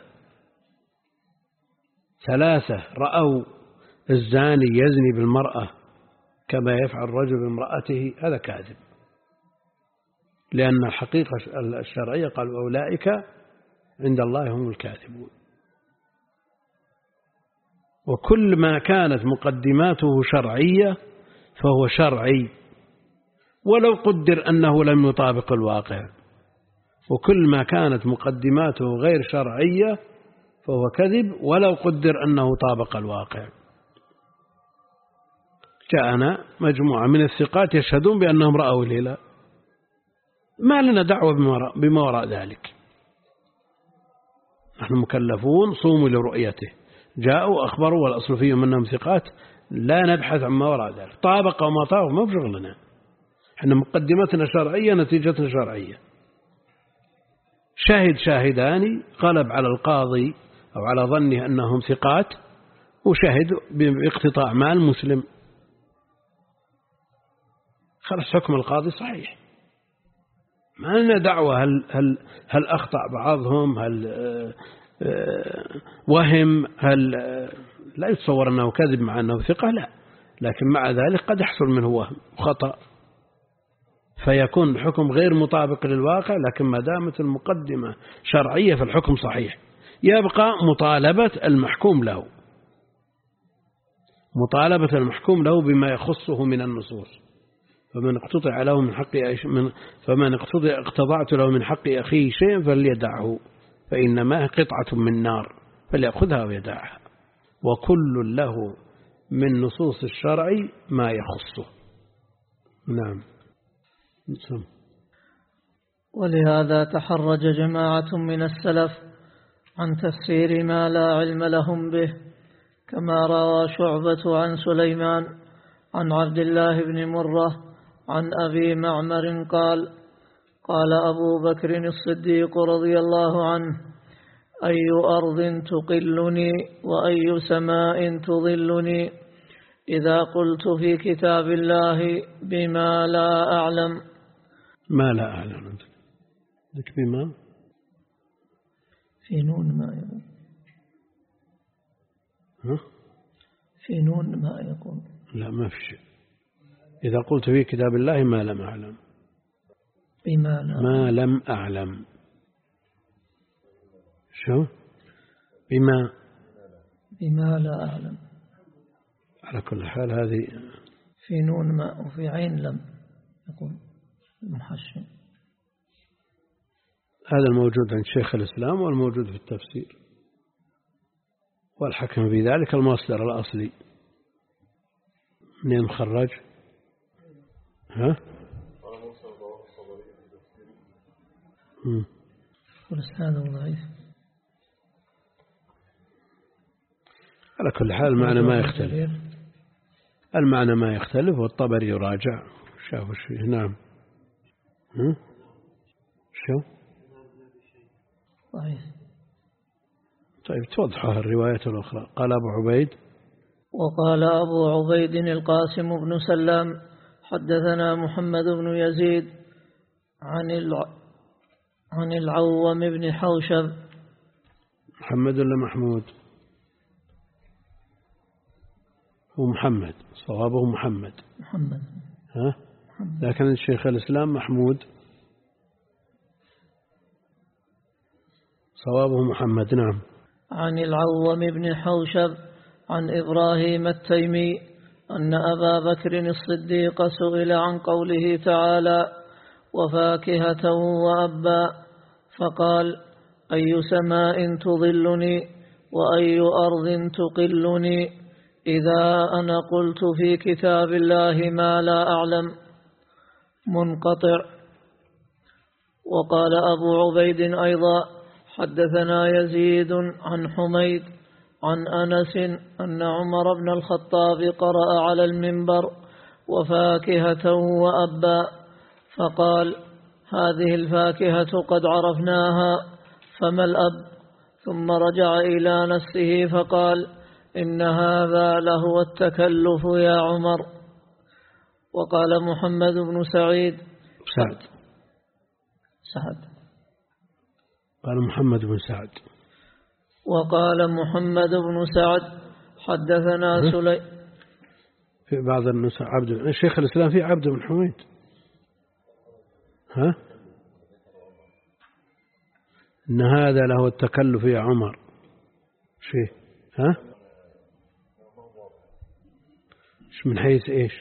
Speaker 1: ثلاثة رأوا الزاني يزني بالمرأة كما يفعل الرجل بامرأته، هذا كاذب، لأن الحقيقة الشرعية قالوا أولئك عند الله هم الكاذبون. وكل ما كانت مقدماته شرعية فهو شرعي ولو قدر أنه لم يطابق الواقع، وكل ما كانت مقدماته غير شرعية فهو كذب ولو قدر أنه طابق الواقع. جاءنا مجموعة من الثقات يشهدون بأنهم رأوا الهلال، ما لنا دعوة بما وراء ذلك، نحن مكلفون صوموا لرؤيته، جاءوا أخبروا والأصل فيهم أنهم ثقات، لا نبحث عن ما وراء ذلك، طابق وما طابق ما بشغلنا، احنا مقدمتنا شرعية نتيجتنا شرعية. شاهد شاهدان غلب على القاضي أو على ظنه أنهم ثقات وشهد باقتطاع مال مسلم، خلص حكم القاضي صحيح، ما لنا دعوة هل, هل, هل أخطأ بعضهم، هل وهم، هل لا يتصور أنه كذب مع أنه ثقة، لا، لكن مع ذلك قد يحصل منه وهم وخطأ فيكون الحكم غير مطابق للواقع. لكن ما دامت المقدمة شرعية فالحكم صحيح، يبقى مطالبة المحكوم له، مطالبة المحكوم له بما يخصه من النصوص. فمن اقتطع له من حق من فمن اقتطعت له من حق أخيه شيء فليدعه فإنما قطعة من نار فليأخذها ويدعها، وكل له من نصوص الشرع ما يخصه. نعم.
Speaker 2: ولهذا تحرج جماعة من السلف عن تفسير ما لا علم لهم به، كما روى شعبة عن سليمان عن عبد الله بن مرة عن أبي معمر قال: قال أبو بكر الصديق رضي الله عنه: أي أرض تقلني وأي سماء تظلني إذا قلت في كتاب الله بما لا أعلم.
Speaker 1: ما لا أعلم لك بما
Speaker 2: في نون ما يقول
Speaker 1: ها؟
Speaker 2: في نون ما يقول
Speaker 1: لا ما في شيء. إذا قلت في كتاب الله ما لم أعلم
Speaker 2: بما لا
Speaker 1: ما لم أعلم شو بما
Speaker 2: بما لا أعلم.
Speaker 1: على كل حال هذه
Speaker 2: في نون ما وفي عين لم يقول المحشي.
Speaker 1: هذا الموجود عند شيخ الإسلام والموجود في التفسير، والحكم في ذلك المصدر الأصلي. منين مخرج؟ ها؟
Speaker 2: والإسناد ضعيف.
Speaker 1: على كل حال المعنى ما يختلف، المعنى ما يختلف، والطبري يراجع شافوا فيه. نعم. ها؟ شو
Speaker 2: صحيح.
Speaker 1: طيب توضحها الرواية الأخرى. قال أبو عبيد
Speaker 2: وقال أبو عبيد القاسم بن سلام حدثنا محمد بن يزيد عن الع... عن العوم بن حوشب.
Speaker 1: محمد ولا محمود؟ هو محمد، صوابه محمد.
Speaker 2: محمد.
Speaker 1: ها؟ محمد. لكن الشيخ الإسلام محمود، صوابه محمد. نعم.
Speaker 2: عن العوم بن حوشب عن إبراهيم التيمي أن أبا بكر الصديق سئل عن قوله تعالى وفاكهة وأبا فقال أي سماء تظلني وأي أرض تقلني إذا أنا قلت في كتاب الله ما لا أعلم منقطع. وقال أبو عبيد أيضا حدثنا يزيد عن حميد عن أنس أن عمر بن الخطاب قرأ على المنبر وفاكهة وأبا فقال هذه الفاكهة قد عرفناها فما الأب؟ ثم رجع إلى نفسه فقال إن هذا لهو التكلف يا عمر. وقال محمد بن سعيد
Speaker 1: سعد
Speaker 2: سعد
Speaker 1: قال محمد بن سعد.
Speaker 2: وقال محمد بن سعد حدثنا سليم.
Speaker 1: في بعض النسخ عبد الشيخ الإسلام في عبد بن حميد. ها؟ إن هذا له التكلف يا عمر. شيء ها؟ إيش من حيث إيش؟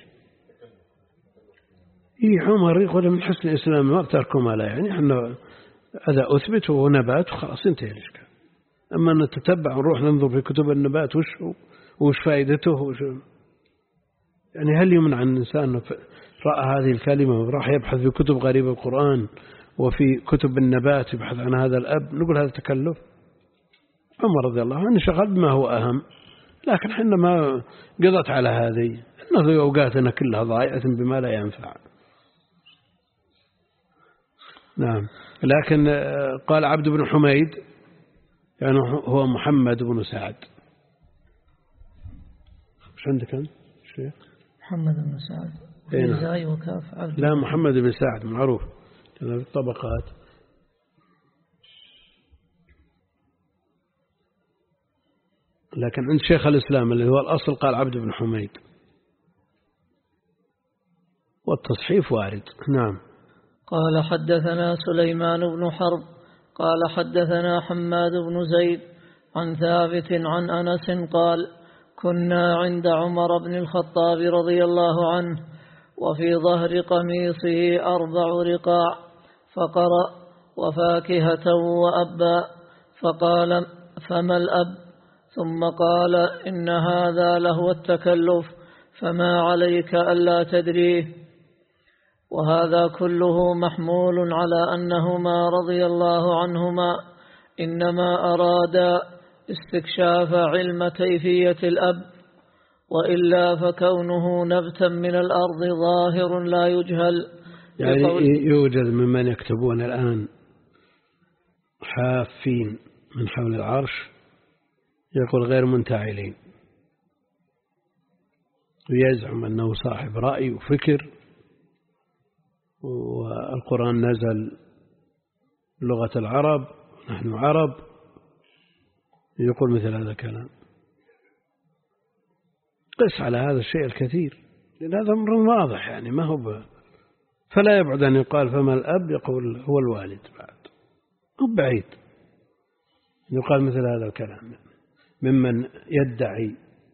Speaker 1: إيه عمر يقول من حسن الإسلام ما تركوا ما لا يعني إحنا هذا أثبت وهو نبات وخلاص انتهى الإشكال. أما أن نتتبع ونروح ننظر في كتب النبات وش وش فائدته وش يعني هل يمنع عن الإنسان رأى هذه الكلمة وراح يبحث في كتب غريبة القرآن وفي كتب النبات يبحث عن هذا الأب نقول هذا تكلف؟ عمر رضي الله عنه شغل بما هو أهم، لكن حنا ما قضت على هذه نضيع أوقاتنا كلها ضائعة بما لا ينفع. نعم. لكن قال عبد بن حميد يعني هو محمد بن سعد. ايش عندك انت شيخ؟
Speaker 2: محمد بن سعد زاي وكاف عبد.
Speaker 1: لا محمد بن سعد معروف في الطبقات. لكن عند شيخ الإسلام اللي هو الأصل قال عبد بن حميد والتصحيف وارد. نعم.
Speaker 2: قال حدثنا سليمان بن حرب قال حدثنا حماد بن زيد عن ثابت عن أنس قال كنا عند عمر بن الخطاب رضي الله عنه وفي ظهر قميصه أربع رقاع فقرأ وفاكهة وأبا فقال فما الأب؟ ثم قال إن هذا لهو التكلف فما عليك ألا تدريه. وهذا كله محمول على أنهما رضي الله عنهما إنما أرادا استكشاف علم كيفية الأب، وإلا فكونه نبتا من الأرض ظاهر لا يجهل.
Speaker 1: يعني يوجد ممن يكتبون الآن حافين من حول العرش يقول غير منتعلين ويزعم أنه صاحب رأي وفكر والقرآن نزل لغة العرب نحن عرب، يقول مثل هذا الكلام. قس على هذا الشيء الكثير لأن هذا أمر واضح يعني ما هو، فلا يبعد أن يقال فما الأب يقول هو الوالد بعد هو بعيد يقال مثل هذا الكلام ممن يدعي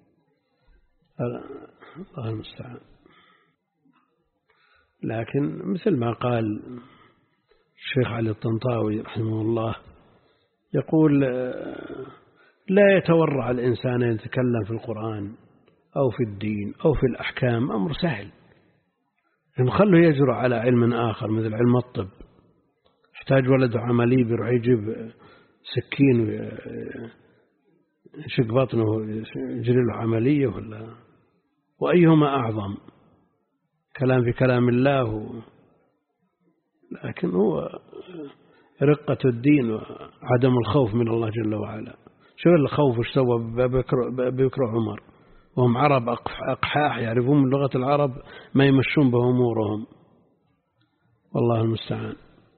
Speaker 1: الله المستعان. لكن مثل ما قال الشيخ علي الطنطاوي رحمه الله يقول لا يتورع الإنسان أن يتكلم في القرآن أو في الدين أو في الأحكام، أمر سهل نخله يجرؤ على علم آخر مثل علم الطب. يحتاج ولد عملي بيروح يجيب سكين ويشق بطنه يجري له عملية ولا وأيهما أعظم؟ كلام في كلام الله، لكن هو رقة الدين وعدم الخوف من الله جل وعلا. شو الخوف وش سوى بكر عمر وهم عرب أقحاح يعرفون من لغة العرب ما يمشون بأمورهم، والله المستعان.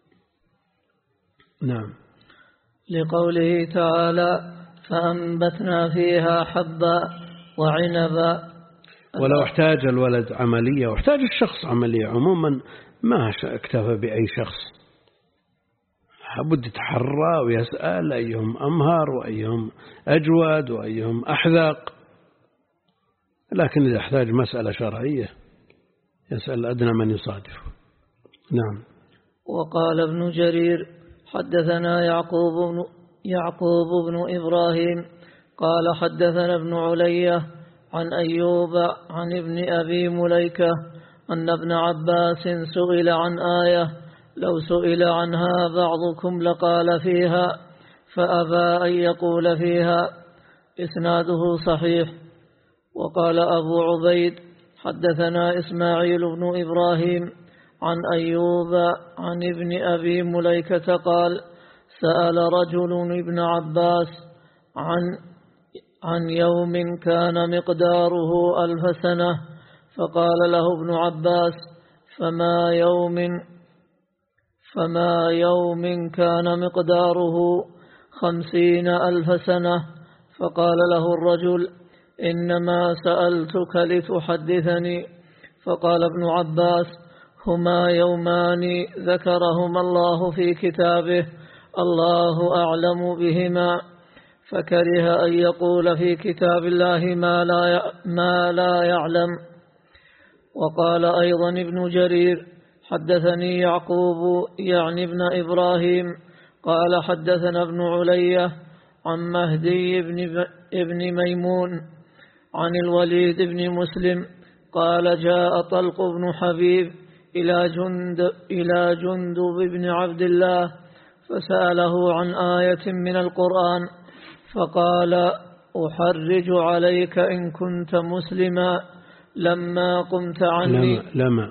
Speaker 1: نعم.
Speaker 2: لقوله تعالى فأنبتنا فيها حبا وعنبا.
Speaker 1: ولو احتاج الولد عملية واحتاج الشخص عملية عموما ما اكتفى بأي شخص، لابد يتحرى ويسأل أيهم أمهر وأيهم أجود وأيهم أحذق، لكن إذا احتاج مسألة شرعية يسأل أدنى من يصادفه. نعم.
Speaker 2: وقال ابن جرير حدثنا يعقوب بن, يعقوب بن إبراهيم قال حدثنا ابن علية عن أيوب عن ابن أبي مليكة أن ابن عباس سئل عن آية لو سئل عنها بعضكم لقال فيها فأبى أن يقول فيها، إسناده صحيح. وقال أبو عبيد حدثنا إسماعيل بن إبراهيم عن أيوب عن ابن أبي مليكة قال سأل رجل ابن عباس عن عن يوم كان مقداره ألف سنة، فقال له ابن عباس فما يوم فما يوم كان مقداره خمسين ألف سنة؟ فقال له الرجل إنما سألتك لتحدثني. فقال ابن عباس هما يومان ذكرهما الله في كتابه الله أعلم بهما، فكره أن يقول في كتاب الله ما لا ما لا يعلم. وقال أيضا ابن جرير حدثني يعقوب يعني ابن إبراهيم قال حدثنا ابن علية عن مهدي بن, ابن ميمون عن الوليد بن مسلم قال جاء طلق بن حبيب إلى جند إلى جندب بن عبد الله فسأله عن آية من القرآن فقال أحرج عليك إن كنت مسلما لما قمت عني.
Speaker 1: لما, لما.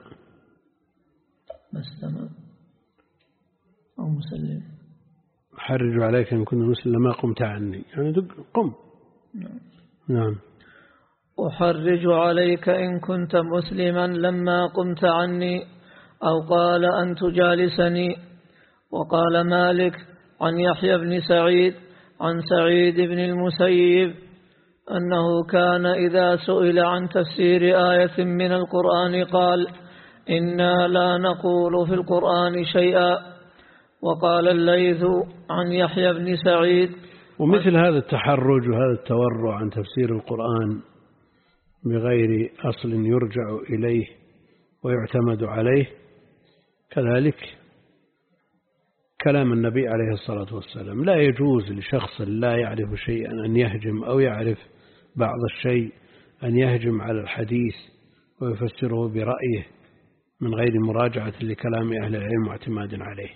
Speaker 2: مستمع أو مسلم.
Speaker 1: أحرج عليك إن كنت مسلما لما قمت عني، يعني قم.
Speaker 2: نعم.
Speaker 1: نعم.
Speaker 2: أحرج عليك إن كنت مسلما لما قمت عني، أو قال أن تجالسني. وقال مالك عن يحيى بن سعيد عن سعيد بن المسيب أنه كان إذا سئل عن تفسير آية من القرآن قال إنا لا نقول في القرآن شيئا. وقال الليث عن يحيى بن سعيد.
Speaker 1: ومثل هذا التحرج وهذا التورع عن تفسير القرآن بغير أصل يرجع إليه ويعتمد عليه كذلك كلام النبي عليه الصلاة والسلام. لا يجوز لشخص لا يعرف شيئا أن يهجم أو يعرف بعض الشيء أن يهجم على الحديث ويفسره برأيه من غير مراجعة لكلام أهل العلم واعتماد عليه.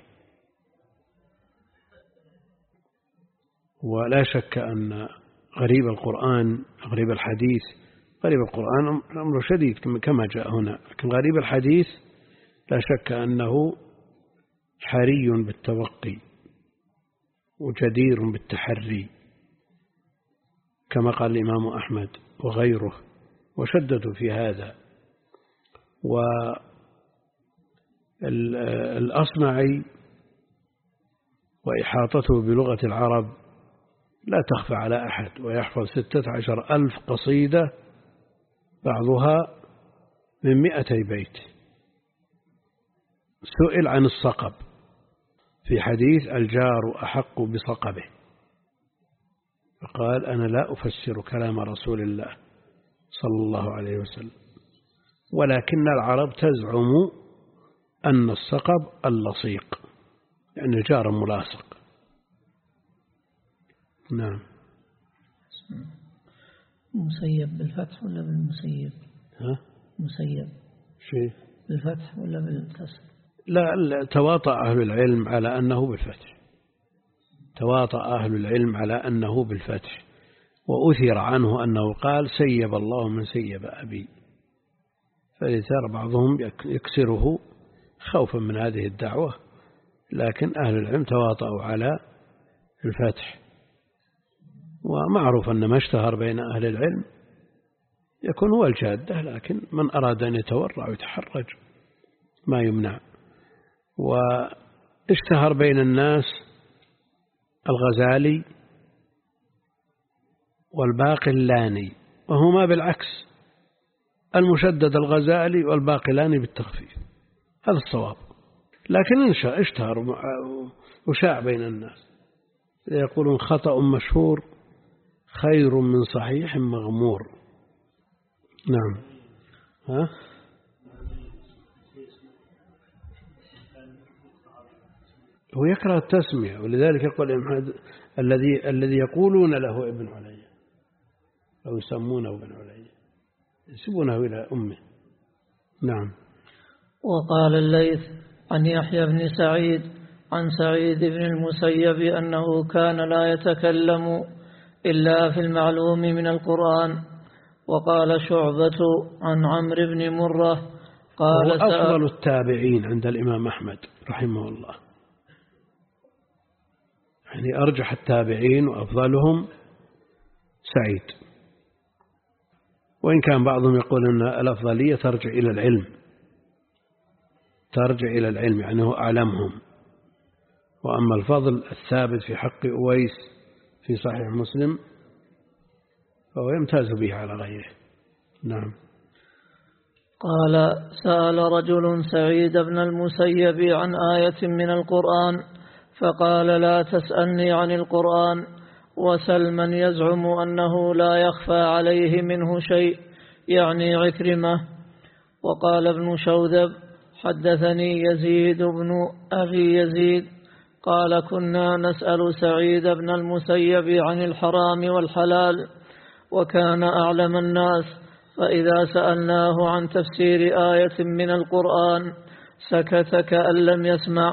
Speaker 1: ولا شك أن غريب القرآن غريب الحديث غريب القرآن أمر شديد كما جاء هنا، لكن غريب الحديث لا شك أنه حري بالتوقي وجدير بالتحري كما قال الإمام أحمد وغيره وشددوا في هذا. والأصمعي وإحاطته بلغة العرب لا تخفى على أحد، ويحفظ ستة عشر ألف قصيدة بعضها من مئتي بيت. سئل عن الصقب في حديث الجار أحق بصقبه، فقال أنا لا أفسر كلام رسول الله صلى الله عليه وسلم، ولكن العرب تزعم أن الصقب اللصيق يعني الجار ملاصق. نعم.
Speaker 2: مسيب بالفتح ولا بالمسيب؟
Speaker 1: ها؟
Speaker 2: مسيب
Speaker 1: شيء
Speaker 2: بالفتح ولا بالكسر؟
Speaker 1: لا، تواطأ أهل العلم على أنه بالفتح، تواطأ أهل العلم على أنه بالفتح، وأثر عنه أنه قال سيب الله من سيب أبي، فلذا بعضهم يكسره خوفا من هذه الدعوة، لكن أهل العلم تواطؤوا على الفتح. ومعروف أن ما اشتهر بين أهل العلم يكون هو الجادة، لكن من أراد أن يتورع ويتحرج ما يمنع. واشتهر بين الناس الغزالي والباقلاني، وهما بالعكس، المشدد الغزالي والباقلاني بالتخفيف، هذا الصواب. لكن اشتهر وشاع بين الناس، يقولون خطأ مشهور خير من صحيح مغمور. نعم. ها؟ هو يكره التسمية، ولذلك يقول الذي الذي يقولون له ابن علي أو يسمونه ابن علي يسمونه إلى أمه. نعم.
Speaker 2: وقال الليث عن يحيى بن سعيد عن سعيد بن المسيب أنه كان لا يتكلم إلا في المعلوم من القرآن. وقال شعبة عن عمرو بن مرة قال
Speaker 1: أفضل التابعين عند الإمام أحمد رحمه الله، يعني أرجح التابعين وأفضلهم سعيد، وإن كان بعضهم يقول أن الأفضلية ترجع إلى العلم، ترجع إلى العلم يعني هو أعلمهم. وأما الفضل الثابت في حق أويس في صحيح مسلم فهو يمتاز به على غيره. نعم.
Speaker 2: قال سأل رجل سعيد بن المسيب عن آية من القرآن فقال لا تسألني عن القرآن وسل من يزعم أنه لا يخفى عليه منه شيء، يعني عكرمة. وقال ابن شوذب حدثني يزيد بن أبي يزيد قال كنا نسأل سعيد بن المسيب عن الحرام والحلال وكان أعلم الناس، فإذا سألناه عن تفسير آية من القرآن سكت كأن لم يسمع.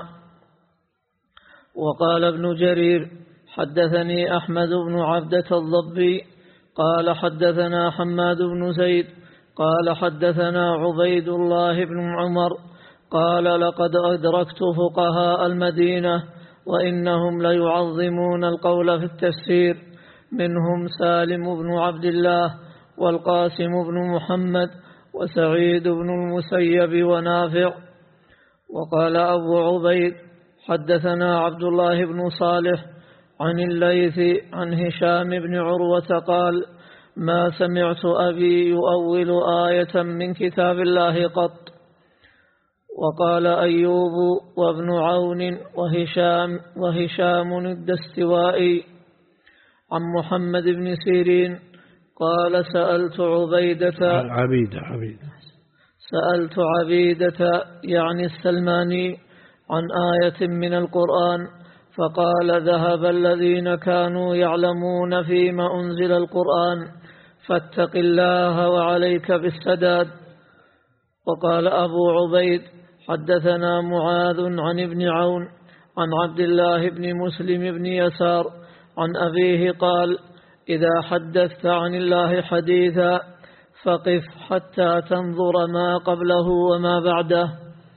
Speaker 2: وقال ابن جرير حدثني أحمد بن عبدة الضبي قال حدثنا حماد بن زيد قال حدثنا عبيد الله بن عمر قال لقد أدركت فقهاء المدينة وإنهم ليعظمون القول في التفسير، منهم سالم بن عبد الله والقاسم بن محمد وسعيد بن المسيب ونافع. وقال أبو عبيد حدثنا عبد الله بن صالح عن الليث عن هشام بن عروة قال ما سمعت أبي يؤول آية من كتاب الله قط. وقال أيوب وابن عون وهشام وهشام الدستوائي عن محمد بن سيرين قال سألت عبيدة
Speaker 1: عبيدة عبيدة
Speaker 2: سألت عبيدة يعني السلماني عن آية من القرآن فقال ذهب الذين كانوا يعلمون فيما أنزل القرآن فاتق الله وعليك بالسداد. وقال أبو عبيد حدثنا معاذ عن ابن عون عن عبد الله بن مسلم بن يسار عن أبيه قال إذا حدثت عن الله حديثا فقف حتى تنظر ما قبله وما بعده.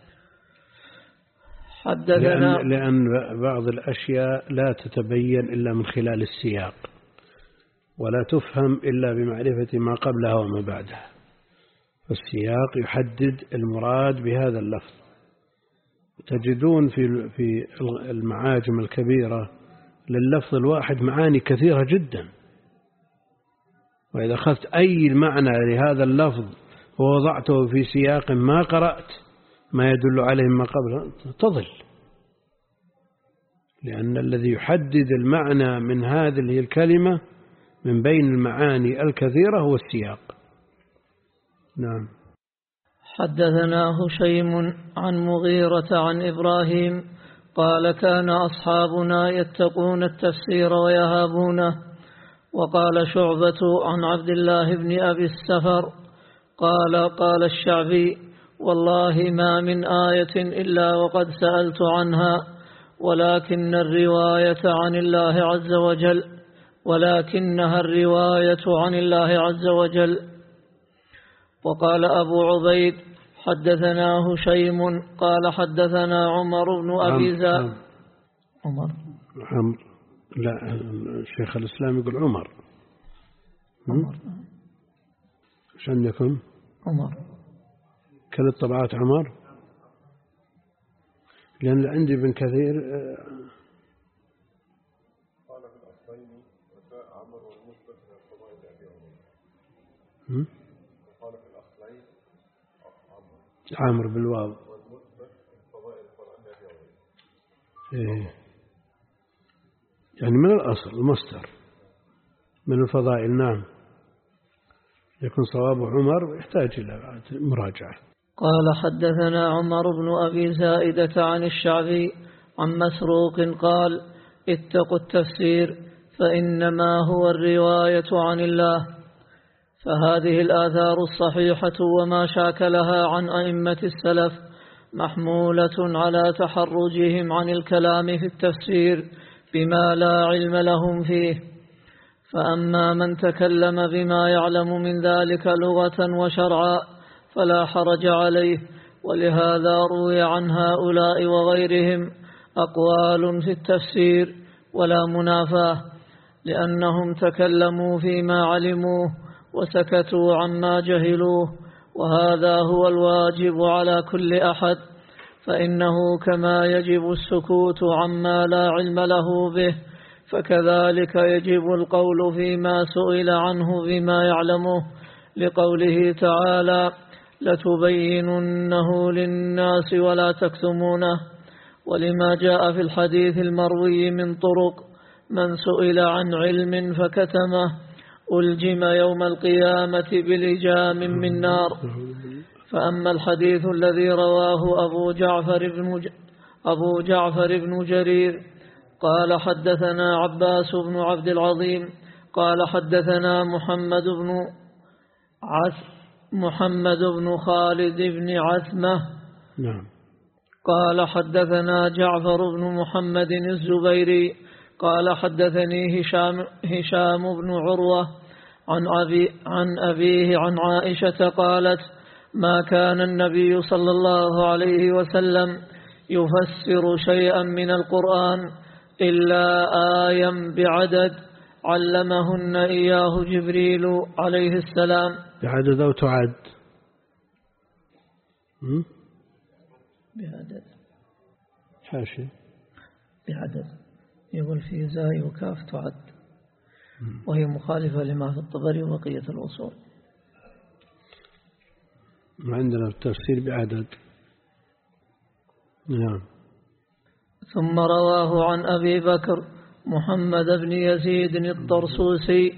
Speaker 1: حدثنا لأن, لأن بعض الأشياء لا تتبين إلا من خلال السياق، ولا تفهم إلا بمعرفة ما قبلها وما بعدها، فالسياق يحدد المراد بهذا اللفظ. تجدون في في المعاجم الكبيرة لللفظ الواحد معاني كثيرة جدا، وإذا أخذت أي معنى لهذا اللفظ ووضعته في سياق ما قرأت ما يدل عليه ما قبله تضل، لأن الذي يحدد المعنى من هذه الكلمة من بين المعاني الكثيرة هو السياق. نعم.
Speaker 2: حدثنا هشيم عن مغيرة عن إبراهيم قال كان أصحابنا يتقون التفسير ويهابونه. وقال شعبة عن عبد الله بن أبي السفر قال قال الشعبي والله ما من آية إلا وقد سألت عنها، ولكن الرواية عن الله عز وجل ولكنها الرواية عن الله عز وجل. وقال أبو عبيد حدثنا هشيم قال حدثنا عمر بن أبي زائدة. عمر
Speaker 1: عمر لا، الشيخ الإسلام يقول عمر.
Speaker 2: عمر
Speaker 1: ايش عندكم؟
Speaker 2: عمر
Speaker 1: كل الطبعات عمر، لأن عندي ابن كثير
Speaker 4: قال في الأصلين وساء عمر والمثبت من الفضائل أبي عمر. قال في الأصلين عمر
Speaker 1: عامر بالواو
Speaker 4: والمثبت من فضائل أبي عمر.
Speaker 1: إيه. يعني من الأصل المصدر من الفضائل. نعم، يكون صواب عمر يحتاج إلى مراجعة.
Speaker 2: قال حدثنا عمر بن أبي زائدة عن الشعبي عن مسروق قال اتقوا التفسير فإنما هو الرواية عن الله. فهذه الآثار الصحيحة وما شاكلها عن أئمة السلف محمولة على تحرجهم عن الكلام في التفسير بما لا علم لهم فيه. فأما من تكلم بما يعلم من ذلك لغة وشرعا فلا حرج عليه. ولهذا روي عن هؤلاء وغيرهم أقوال في التفسير ولا منافاة، لأنهم تكلموا فيما علموه وسكتوا عما جهلوه، وهذا هو الواجب على كل أحد، فإنه كما يجب السكوت عما لا علم له به فكذلك يجب القول فيما سئل عنه بما يعلمه، لقوله تعالى لتبيننه للناس ولا تكتمونه. ولما جاء في الحديث المروي من طرق من سئل عن علم فكتمه ألجم يوم القيامة بلجام من نار. فأما الحديث الذي رواه أبو جعفر بن, ج... أبو جعفر بن جرير قال حدثنا عباس بن عبد العظيم قال حدثنا محمد بن عث محمد بن خالد بن عثمة
Speaker 1: نعم.
Speaker 2: قال حدثنا جعفر بن محمد الزبيري قال حدثني هشام, هشام بن عروة عن, أبي عن أبيه عن عائشة قالت ما كان النبي صلى الله عليه وسلم يفسر شيئا من القرآن إلا آية بعدد علمهن إياه جبريل عليه السلام.
Speaker 1: بعدد أو تعد؟
Speaker 2: بعدد.
Speaker 1: حاشي
Speaker 2: بعدد يقول في زاي وكاف تعد، وهي مخالفة لما في الطبري وبقية الأصول.
Speaker 1: عندنا التفسير بعدد. نعم.
Speaker 2: ثم رواه عن أبي بكر محمد بن يزيد الطرسوسي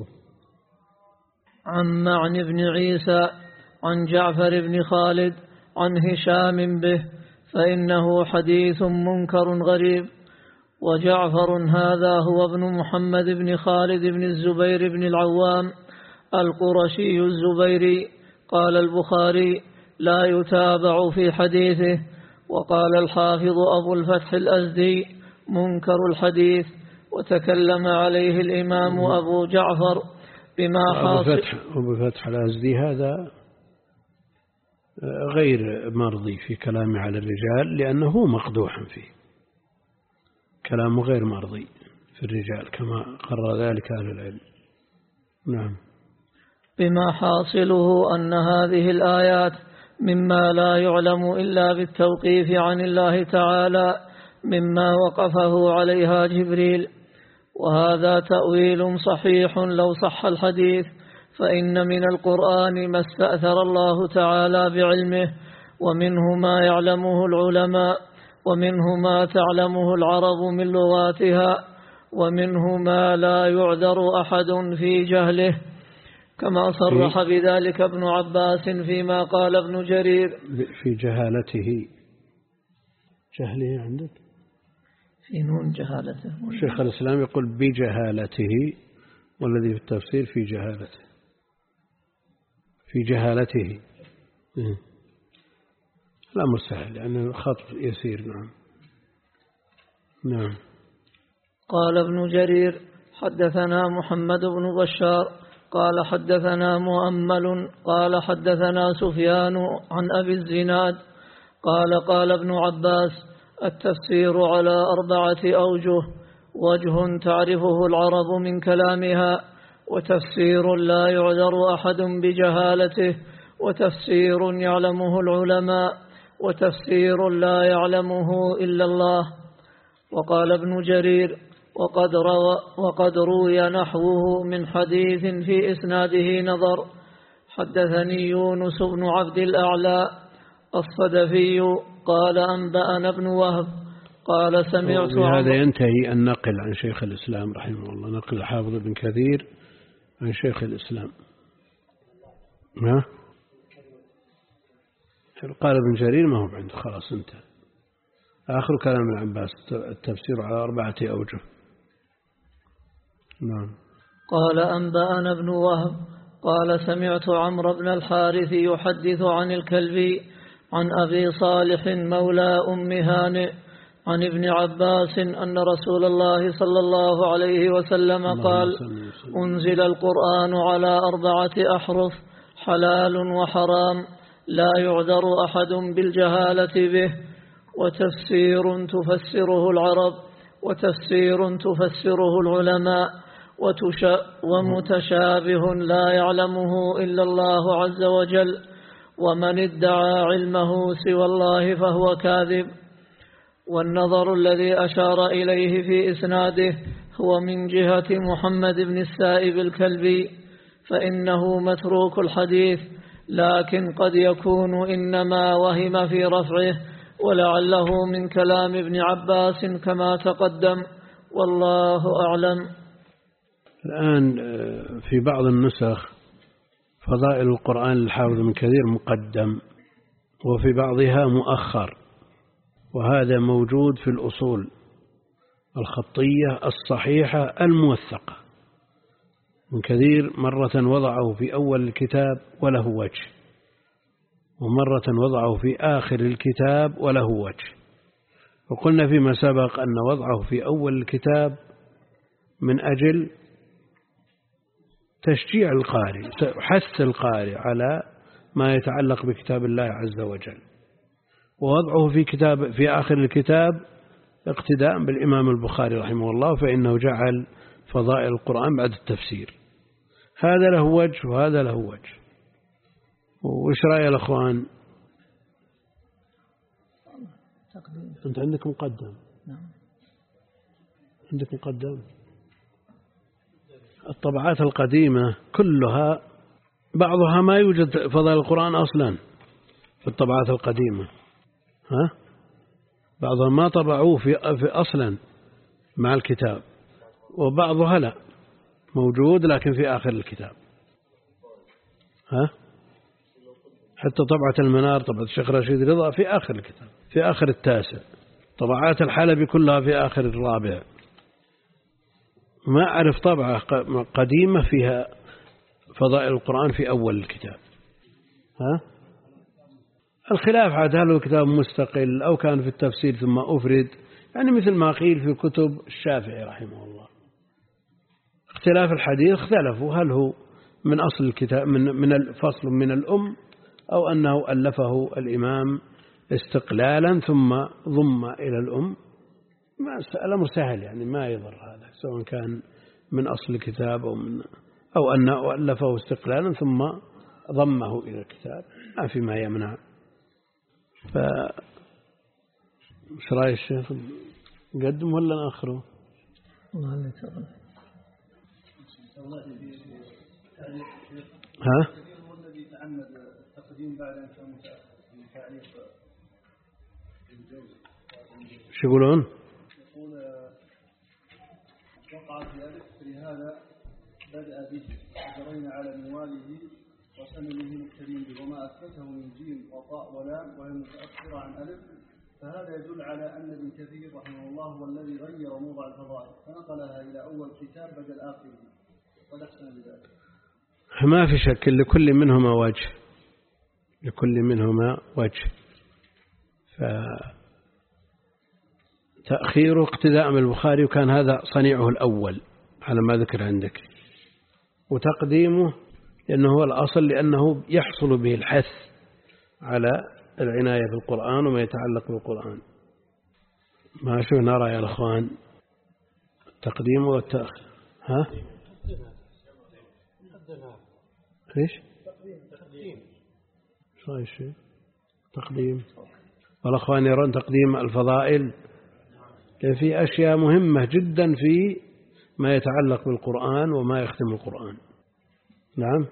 Speaker 2: عن معن بن عيسى عن جعفر بن خالد عن هشام به، فإنه حديث منكر غريب. وجعفر هذا هو ابن محمد بن خالد بن الزبير بن العوام القرشي الزبيري. قال البخاري لا يتابع في حديثه. وقال الحافظ أبو الفتح الأزدي منكر الحديث، وتكلم عليه الإمام أبو جعفر بما حاصل.
Speaker 1: أبو فتح, أبو فتح الأزدي هذا غير مرضي في كلامه على الرجال، لأنه مقدوح فيه، كلامه غير مرضي في الرجال كما قرر ذلك أهل العلم. نعم.
Speaker 2: بما حاصله أن هذه الآيات مما لا يعلم إلا بالتوقيف عن الله تعالى مما وقفه عليها جبريل، وهذا تأويل صحيح لو صح الحديث، فإن من القرآن ما استأثر الله تعالى بعلمه، ومنه ما يعلمه العلماء، ومنه ما تعلمه العرب من لغاتها، ومنه ما لا يعذر أحد في جهله، كما صرح بذلك ابن عباس فيما قال ابن جرير
Speaker 1: في جهالته. جهله عندك
Speaker 2: في نون جهالته.
Speaker 1: الشيخ الإسلام يقول بجهالته، والذي في التفسير في جهالته في جهالته. الأمر سهل لأنه خط يسير. نعم. نعم.
Speaker 2: قال ابن جرير حدثنا محمد بن بشار قال حدثنا مؤمل قال حدثنا سفيان عن أبي الزناد قال قال ابن عباس التفسير على أربعة أوجه: وجه تعرفه العرب من كلامها، وتفسير لا يعذر أحد بجهالته، وتفسير يعلمه العلماء، وتفسير لا يعلمه إلا الله. وقال ابن جرير: وقد روى, وقد روي نحوه من حديث في إسناده نظر. حدثني يونس بن عبد الأعلى الصدفي قال أنبأنا ابن وهب قال سمعت.
Speaker 1: بهذا ينتهي النقل عن شيخ الإسلام رحمه الله، نقل الحافظ بن كثير عن شيخ الإسلام. ها؟ قال ابن جرير ما هو عنده، خلاص انتهى. آخر كلام العباس التفسير على أربعة أوجه. نعم.
Speaker 2: قال أنبأنا ابن وهب قال سمعت عمرو بن الحارث يحدث عن الكلبي عن أبي صالح مولى أم هانئ عن ابن عباس أن رسول الله صلى الله عليه وسلم قال: أنزل القرآن على أربعة أحرف: حلال وحرام، لا يعذر أحد بالجهالة به، وتفسير تفسره العرب، وتفسير تفسره العلماء، ومتشابه لا يعلمه إلا الله عز وجل، ومن ادعى علمه سوى الله فهو كاذب. والنظر الذي أشار إليه في إسناده هو من جهة محمد بن السائب الكلبي، فإنه متروك الحديث، لكن قد يكون إنما وهم في رفعه، ولعله من كلام ابن عباس كما تقدم، والله أعلم.
Speaker 1: الآن في بعض النسخ فضائل القرآن للحافظ بن كثير مقدم، وفي بعضها مؤخر، وهذا موجود في الأصول الخطية الصحيحة الموثقة. ابن كثير مرة وضعه في أول الكتاب وله وجه، ومرة وضعه في آخر الكتاب وله وجه. وقلنا فيما سبق أن وضعه في أول الكتاب من أجل تشجيع القارئ، حث القارئ على ما يتعلق بكتاب الله عز وجل، ووضعه في كتاب في آخر الكتاب اقتداء بالإمام البخاري رحمه الله، فإنه جعل فضائل القرآن بعد التفسير. هذا له وجه وهذا له وجه. وإيش رأي الأخوان؟ أنت عندك مقدم؟ عندك مقدم؟ الطبعات القديمة كلها بعضها ما يوجد فضائل القرآن أصلا في الطبعات القديمة، ها؟ بعضها ما طبعوه في, في أصلا مع الكتاب، وبعضها لا موجود لكن في آخر الكتاب. ها؟ حتى طبعة المنار طبعة الشيخ رشيد رضا في آخر الكتاب، في آخر التاسع. طبعات الحلبي كلها في آخر الرابع. ما أعرف طبعة قديمة فيها فضائل القرآن في أول الكتاب. ها؟ الخلاف عاد هل هو كتاب مستقل أو كان في التفسير ثم أفرد، يعني مثل ما قيل في كتب الشافعي رحمه الله. اختلاف الحديث اختلفوا هل هو من أصل الكتاب من من الفصل من الأم، أو أنه ألفه الإمام استقلالا ثم ضم إلى الأم. ما الأمر سهل، يعني ما يضر هذا، سواء كان من أصل الكتاب أو من أو أنه ألفه استقلالا ثم ضمه إلى الكتاب، ما في ما يمنع. ف ايش راي الشيخ؟ نقدم ولا نأخره؟
Speaker 2: الله اللي ترى.
Speaker 1: ها؟
Speaker 3: الذي تعمد التقديم بعد أن كان تعليق الجوز.
Speaker 1: شو يقولون؟
Speaker 3: يقول وقع في ألف لهذا بدأ به وجرينا على منواله وسمنه الكريم وما أثبته من جيم وطاء ولام وهي متأخرة عن ألف، فهذا يدل على أن ابن كثير رحمه الله هو الذي غير موضع الفضائل فنقلها إلى أول كتاب بدل آخره، قد أحسن بذلك.
Speaker 1: ما في شك لكل منهما وجه، لكل منهما وجه. فتأخيره اقتداء من البخاري، وكان هذا صنيعه الأول على ما ذكر عندك. وتقديمه لأنه هو الأصل، لأنه يحصل به الحث على العناية بالقرآن وما يتعلق بالقرآن. ما شو نرى يا الأخوان؟ التقديم والتأخير. ها؟ إيش؟ شو الشيء؟ تقديم. والأخوان يرون تقديم الفضائل، لأن في أشياء مهمة جدا في ما يتعلق بالقرآن وما يختم القرآن. نعم،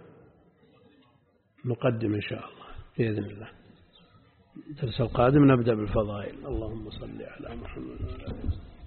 Speaker 1: نقدم إن شاء الله بإذن الله. الدرس القادم نبدأ بالفضائل. اللهم صل على محمد وعلى آله وسلم.